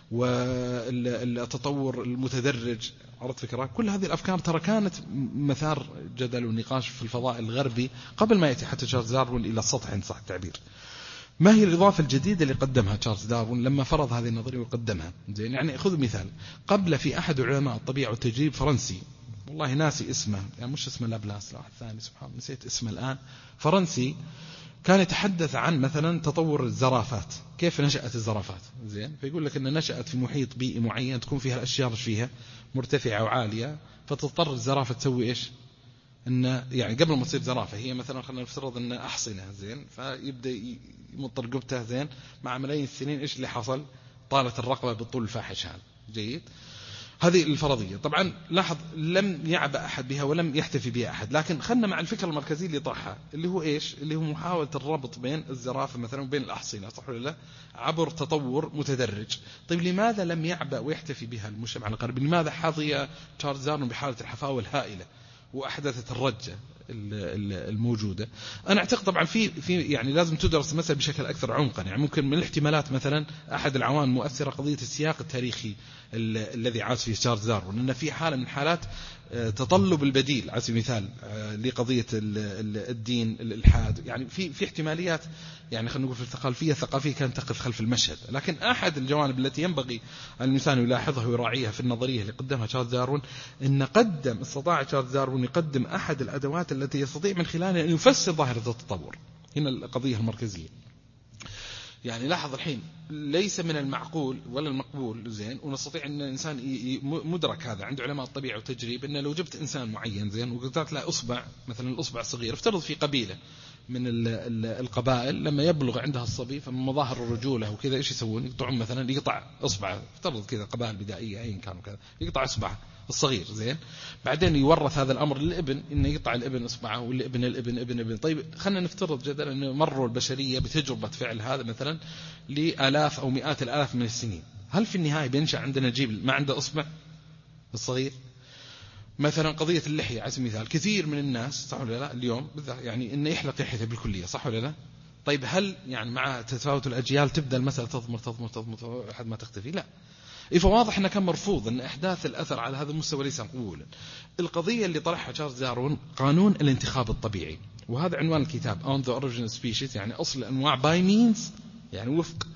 والتطور المتدرج، عرض فكرة، كل هذه الأفكار ترى كانت مثار جدل ونقاش في الفضاء الغربي قبل ما يأتي حتى تشارلز داروين إلى السطح إن صح التعبير. ما هي الإضافة الجديدة اللي قدمها تشارلز داروين لما فرض هذه النظرية وقدمها؟ زين، يعني خذ مثال، قبل في أحد علماء الطبيعة والتجريب فرنسي، والله ناسي اسمه، يعني مش اسمه لابلاس، لا واحد ثاني سبحان الله نسيت اسمه الآن، فرنسي، كان يتحدث عن مثلا تطور الزرافات، كيف نشأت الزرافات، زين، فيقول لك أن نشأت في محيط بيئي معين تكون فيها الأشجار فيها مرتفعة وعالية، فتضطر الزرافة تسوي إيش؟ إن يعني قبل ما تصير زرافة هي مثلا خلينا نفترض أن أحصنة، زين، فيبدأ يمط رقبته، زين، مع ملايين السنين إيش اللي حصل؟ طالت الرقبة بالطول الفاحش هذا، جيد. هذه الفرضية طبعا لاحظ لم يعبأ أحد بها ولم يحتفي بها أحد، لكن خلنا مع الفكرة المركزية اللي طرحها، اللي هو إيش؟ اللي هو محاولة الربط بين الزرافة مثلا وبين الأحصنة، صح ولا لا؟ عبر تطور متدرج. طيب لماذا لم يعبأ ويحتفي بها المجتمع الغربي؟ لماذا حظي تشارلز داروين بحالة الحفاوة الهائلة وأحدثت الرجة الموجودة؟ أنا أعتقد طبعا في يعني لازم تدرس المسألة بشكل أكثر عمقا. يعني ممكن من الاحتمالات مثلا أحد العوامل المؤثرة قضية السياق التاريخي الذي عاش فيه تشارلز داروين، أن في حالة من حالات تطلب البديل على سبيل المثال لقضية الدين الإلحاد، يعني في احتماليات، يعني خلينا نقول في الثقافية كانت تقف خلف المشهد. لكن أحد الجوانب التي ينبغي الإنسان يلاحظها ويراعيها في النظرية اللي قدمها تشارلز داروين، إن استطاع تشارلز داروين يقدم أحد الأدوات التي يستطيع من خلالها أن يفسر ظاهرة التطور. هنا القضية المركزية. يعني لاحظ الحين ليس من المعقول ولا المقبول زين، ونستطيع أن الإنسان مدرك هذا عند علماء الطبيعة والتجريب، أن لو جبت إنسان معين زين وقلت له أصبع، مثلا الأصبع الصغير، افترض في قبيلة من القبائل لما يبلغ عندها الصبي فمن مظاهر الرجولة وكذا إيش يسوون؟ يقطعون مثلا، يقطع أصبعه، افترض كذا قبائل بدائية أين كانوا كذا، يقطع أصبعه الصغير زين. بعدين يورث هذا الأمر للابن، إنه يقطع الابن إصبعه، والابن الابن. طيب خلنا نفترض جدلا أنه مروا البشرية بتجربة فعل هذا مثلا لآلاف أو مئات الآلاف من السنين. هل في النهاية بينشأ عندنا جيل ما عنده إصبع الصغير؟ مثلا قضية اللحية على سبيل المثال، كثير من الناس صح ولا لا اليوم يعني إنه يحلق لحيته بالكلية، صح ولا لا؟ طيب هل يعني مع تفاوت الأجيال تبدأ المسألة تضمر لحد ما تختفي؟ لا. فواضح أنه كان مرفوض أن إحداث الأثر على هذا المستوى ليس مقبولا. القضية اللي طرحها تشارلز داروين قانون الانتخاب الطبيعي، وهذا عنوان الكتاب On the Origin of Species، يعني أصل الأنواع by means، يعني وفق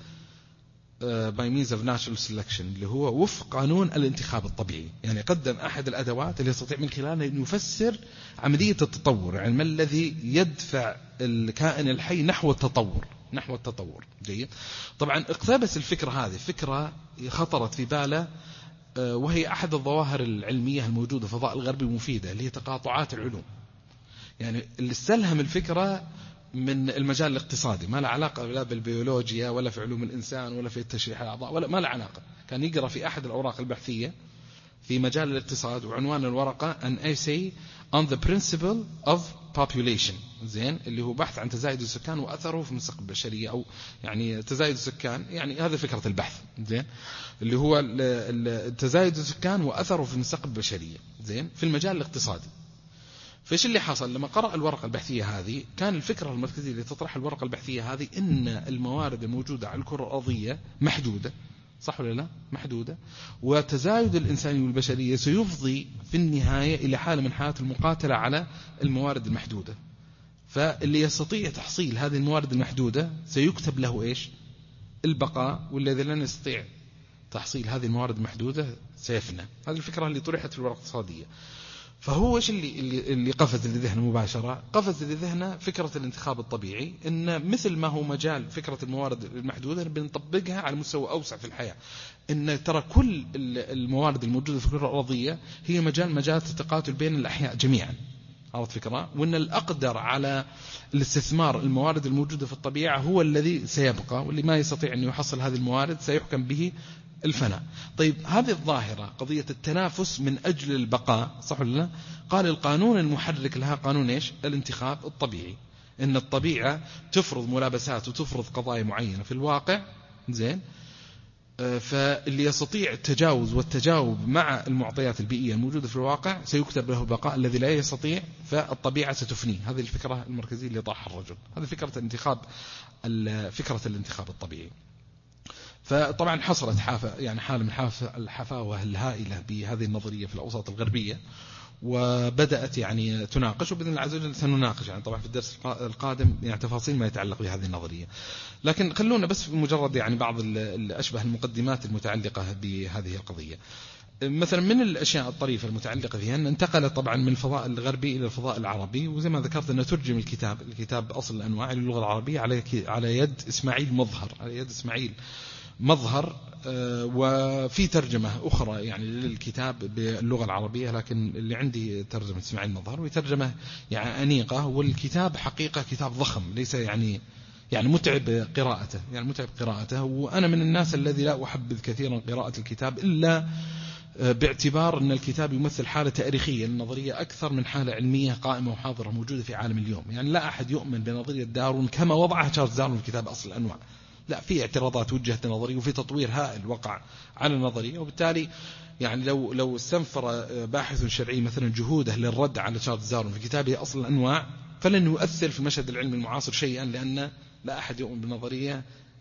by means of natural selection، اللي هو وفق قانون الانتخاب الطبيعي. يعني قدم أحد الأدوات اللي يستطيع من خلالها أن يفسر عملية التطور، يعني ما الذي يدفع الكائن الحي نحو التطور. جيد. طبعا اقتبس الفكرة هذه، فكرة خطرت في باله، وهي أحد الظواهر العلمية الموجودة في الفضاء الغربي المفيدة، اللي هي تقاطعات العلوم. يعني اللي استلهم الفكرة من المجال الاقتصادي، ما له علاقة لا بالبيولوجيا ولا في علوم الإنسان ولا في تشريح الأعضاء، ولا ما له علاقة. كان يقرأ في أحد الأوراق البحثية في مجال الاقتصاد، وعنوان الورقة An Essay on the Principle of Population، زين، اللي هو بحث عن تزايد السكان وأثره في المستقبل البشرية، أو يعني تزايد السكان، يعني هذا فكرة البحث، زين، اللي هو تزايد السكان وأثره في المستقبل البشرية، زين، في المجال الاقتصادي. فإيش اللي حصل لما قرأ الورقة البحثية هذه؟ كان الفكرة المركزية اللي تطرح الورقة البحثية هذه إن الموارد الموجودة على الكرة الأرضية محدودة، صح ولا لا؟ محدودة، وتزايد الإنساني والبشرية سيفضي في النهاية إلى حالة من حالات المقاتلة على الموارد المحدودة. فاللي يستطيع تحصيل هذه الموارد المحدودة سيكتب له إيش؟ البقاء، والذي لن يستطيع تحصيل هذه الموارد المحدودة سيفنى. هذه الفكرة اللي طرحت في الورقة الاقتصادية. فهو إيش اللي قفز لذهنه مباشرة؟ قفز لذهنه فكرة الانتخاب الطبيعي، إن مثل ما هو مجال فكرة الموارد المحدودة بنطبقها على مستوى أوسع في الحياة، إن ترى كل الموارد الموجودة في الكرة الأرضية هي مجالات التقاتل بين الأحياء جميعا، عرفت فكرة؟ وإن الأقدر على الاستثمار الموارد الموجودة في الطبيعة هو الذي سيبقى، واللي ما يستطيع أن يحصل هذه الموارد سيحكم به الفناء. طيب هذه الظاهرة قضية التنافس من أجل البقاء، صح ولا لا؟ قال القانون المحرك لها قانون إيش؟ الانتخاب الطبيعي. إن الطبيعة تفرض ملابسات وتفرض قضايا معينة في الواقع، زين، فاللي يستطيع التجاوز والتجاوب مع المعطيات البيئية الموجودة في الواقع سيكتب له البقاء، الذي لا يستطيع فالطبيعة ستفنيه. هذه الفكرة المركزية اللي طرحها الرجل، هذه فكرة الانتخاب الطبيعي. فطبعا حصلت حالة من الحفاوة الهائلة بهذه النظرية في الأوساط الغربية، وبدأت يعني تناقش، وبإذن الله عز وجل سنناقش يعني طبعا في الدرس القادم يعني تفاصيل ما يتعلق بهذه النظرية. لكن خلونا بس مجرد يعني بعض الأشبه المقدمات المتعلقة بهذه القضية. مثلا من الأشياء الطريفة المتعلقة فيها أن انتقلت طبعا من الفضاء الغربي إلى الفضاء العربي، وزي ما ذكرت أنه ترجم الكتاب أصل الأنواع للغة العربية على يد إسماعيل مظهر، وفي ترجمة أخرى يعني للكتاب باللغة العربية، لكن اللي عندي ترجمة إسماعيل مظهر، وترجمة يعني أنيقة، والكتاب حقيقة كتاب ضخم، ليس يعني متعب قراءته، وأنا من الناس الذي لا أحبذ كثيرا قراءة الكتاب إلا باعتبار أن الكتاب يمثل حالة تاريخية للنظرية أكثر من حالة علمية قائمة وحاضرة موجودة في عالم اليوم. يعني لا أحد يؤمن بنظرية داروين كما وضعها تشارلز داروين في كتاب أصل الأنواع، لا، في اعتراضات وجهت النظرية، وفي تطوير هائل وقع على النظرية، وبالتالي يعني لو استنفر باحث شرعي مثلا جهوده للرد على تشارلز داروين في كتابه أصل الأنواع، فلن يؤثر في المشهد العلمي المعاصر شيئا، لأن لا أحد يؤمن بالنظرية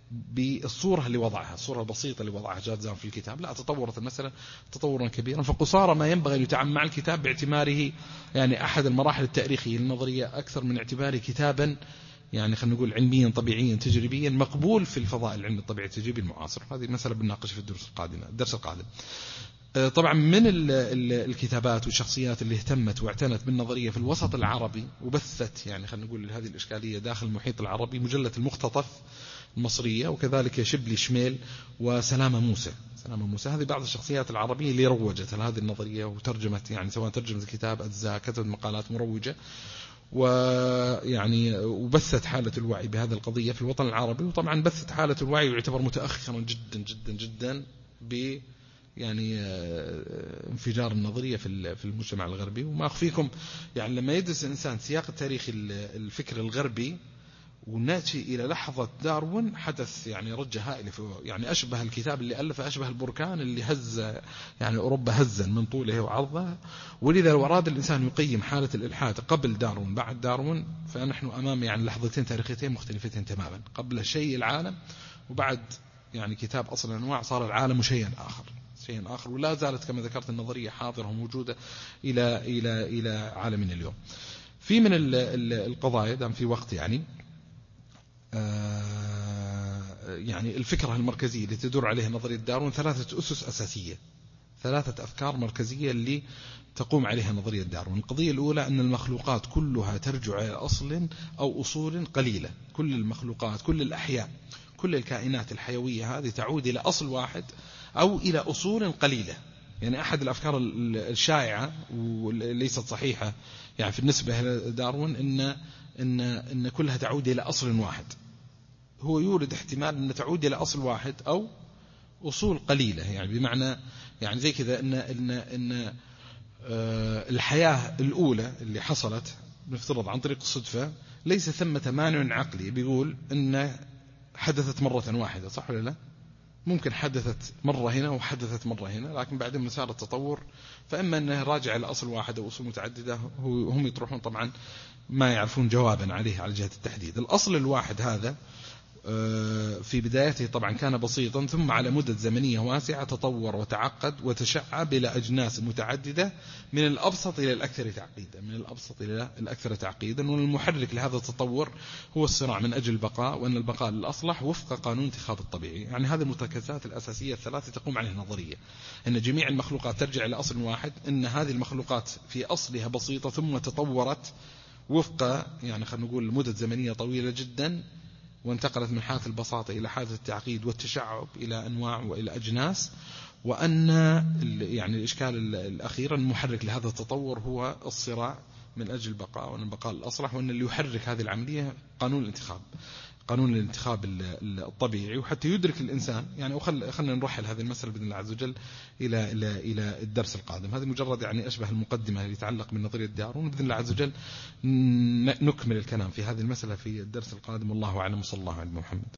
بالصورة اللي وضعها، الصورة البسيطة اللي وضعها جازان في الكتاب، لا تطورت المسألة تطورا كبيرا. فقصارى ما ينبغي أن يتعامل مع الكتاب باعتباره يعني أحد المراحل التاريخية النظرية أكثر من اعتباره كتابا يعني خلينا نقول علميا طبيعيا تجريبيا مقبول في الفضاء العلمي الطبيعي التجريبي المعاصر. هذه مسألة بنناقش في الدرس القادم. طبعا من الكتابات والشخصيات اللي اهتمت واعتنت بالنظرية في الوسط العربي وبثت يعني خلينا نقول هذه الإشكالية داخل المحيط العربي مجلة المختطف المصرية، وكذلك شبلي شميل وسلامة موسى. سلامة موسى هذه بعض الشخصيات العربية اللي روجت هذه النظرية وترجمت يعني سواء ترجمت الكتاب أجزاء كتبت مقالات مروجة ويعني وبثت حالة الوعي بهذه القضية في الوطن العربي. وطبعا بثت حالة الوعي ويعتبر متأخرا جدا جدا جدا ب يعني انفجار النظرية في المجتمع الغربي. وما أخفيكم يعني لما يدرس الإنسان سياق التاريخ الفكر الغربي ونأتي إلى لحظة داروين حدث يعني رجة هائلة، يعني أشبه الكتاب اللي ألفه أشبه البركان اللي هز يعني أوروبا هزا من طوله وعرضه. ولذا لو أراد الإنسان يقيم حالة الإلحاد قبل داروين بعد داروين فنحن أمام يعني لحظتين تاريخيتين مختلفتين تماما، قبل شيء العالم وبعد يعني كتاب أصل الأنواع صار العالم شيئا آخر. ولا زالت كما ذكرت النظرية حاضرة وموجودة إلى عالمنا اليوم. في من القضايا دام في وقت يعني يعني الفكرة المركزية اللي تدور عليها نظرية داروين ثلاثة أسس أساسية، ثلاثة أفكار مركزية اللي تقوم عليها نظرية داروين. القضية الأولى أن المخلوقات كلها ترجع إلى أصل أو أصول قليلة. كل المخلوقات كل الأحياء كل الكائنات الحيوية هذه تعود إلى أصل واحد أو إلى أصول قليلة. يعني أحد الأفكار الشائعة وليست صحيحة يعني في النسبة إلى داروين إن كلها تعود إلى أصل واحد. هو يورد احتمال أن تعود إلى أصل واحد أو أصول قليلة، يعني بمعنى يعني زي كذا إن الحياة الأولى اللي حصلت نفترض عن طريق الصدفة ليس ثمة مانع عقلي بيقول إن حدثت مرة واحدة، صح ولا لا؟ ممكن حدثت مرة هنا وحدثت مرة هنا، لكن بعدين مسار التطور فإما أنه راجع إلى أصل واحد أو أصول متعددة هم يطرحون طبعا ما يعرفون جوابا عليه على جهة التحديد. الأصل الواحد هذا في بدايته طبعا كان بسيطا، ثم على مدة زمنية واسعة تطور وتعقد وتشعب إلى أجناس متعددة من الأبسط إلى الأكثر تعقيدا. والمحرك لهذا التطور هو الصراع من أجل البقاء، وأن البقاء الأصلح وفق قانون انتخاب الطبيعي. يعني هذه المرتكزات الأساسية الثلاثة تقوم عليها النظرية، أن جميع المخلوقات ترجع إلى أصل واحد، أن هذه المخلوقات في أصلها بسيطة ثم تطورت وفق يعني خلينا نقول مدة زمنية طويلة جدا، وانتقلت من حالة البساطة إلى حالة التعقيد والتشعب إلى أنواع وإلى أجناس. وأن يعني الإشكال الأخير المحرك لهذا التطور هو الصراع من أجل البقاء، وأن البقاء الأصلح، وأن اللي يحرك هذه العملية قانون الانتخاب الطبيعي. وحتى يدرك الإنسان يعني خلنا نرحل هذه المسألة بإذن الله عز وجل إلى الدرس القادم. هذه مجرد يعني أشبه المقدمة اللي يتعلق بنظرية داروين، بإذن الله عز وجل نكمل الكلام في هذه المسألة في الدرس القادم. والله أعلم، صلى الله على محمد.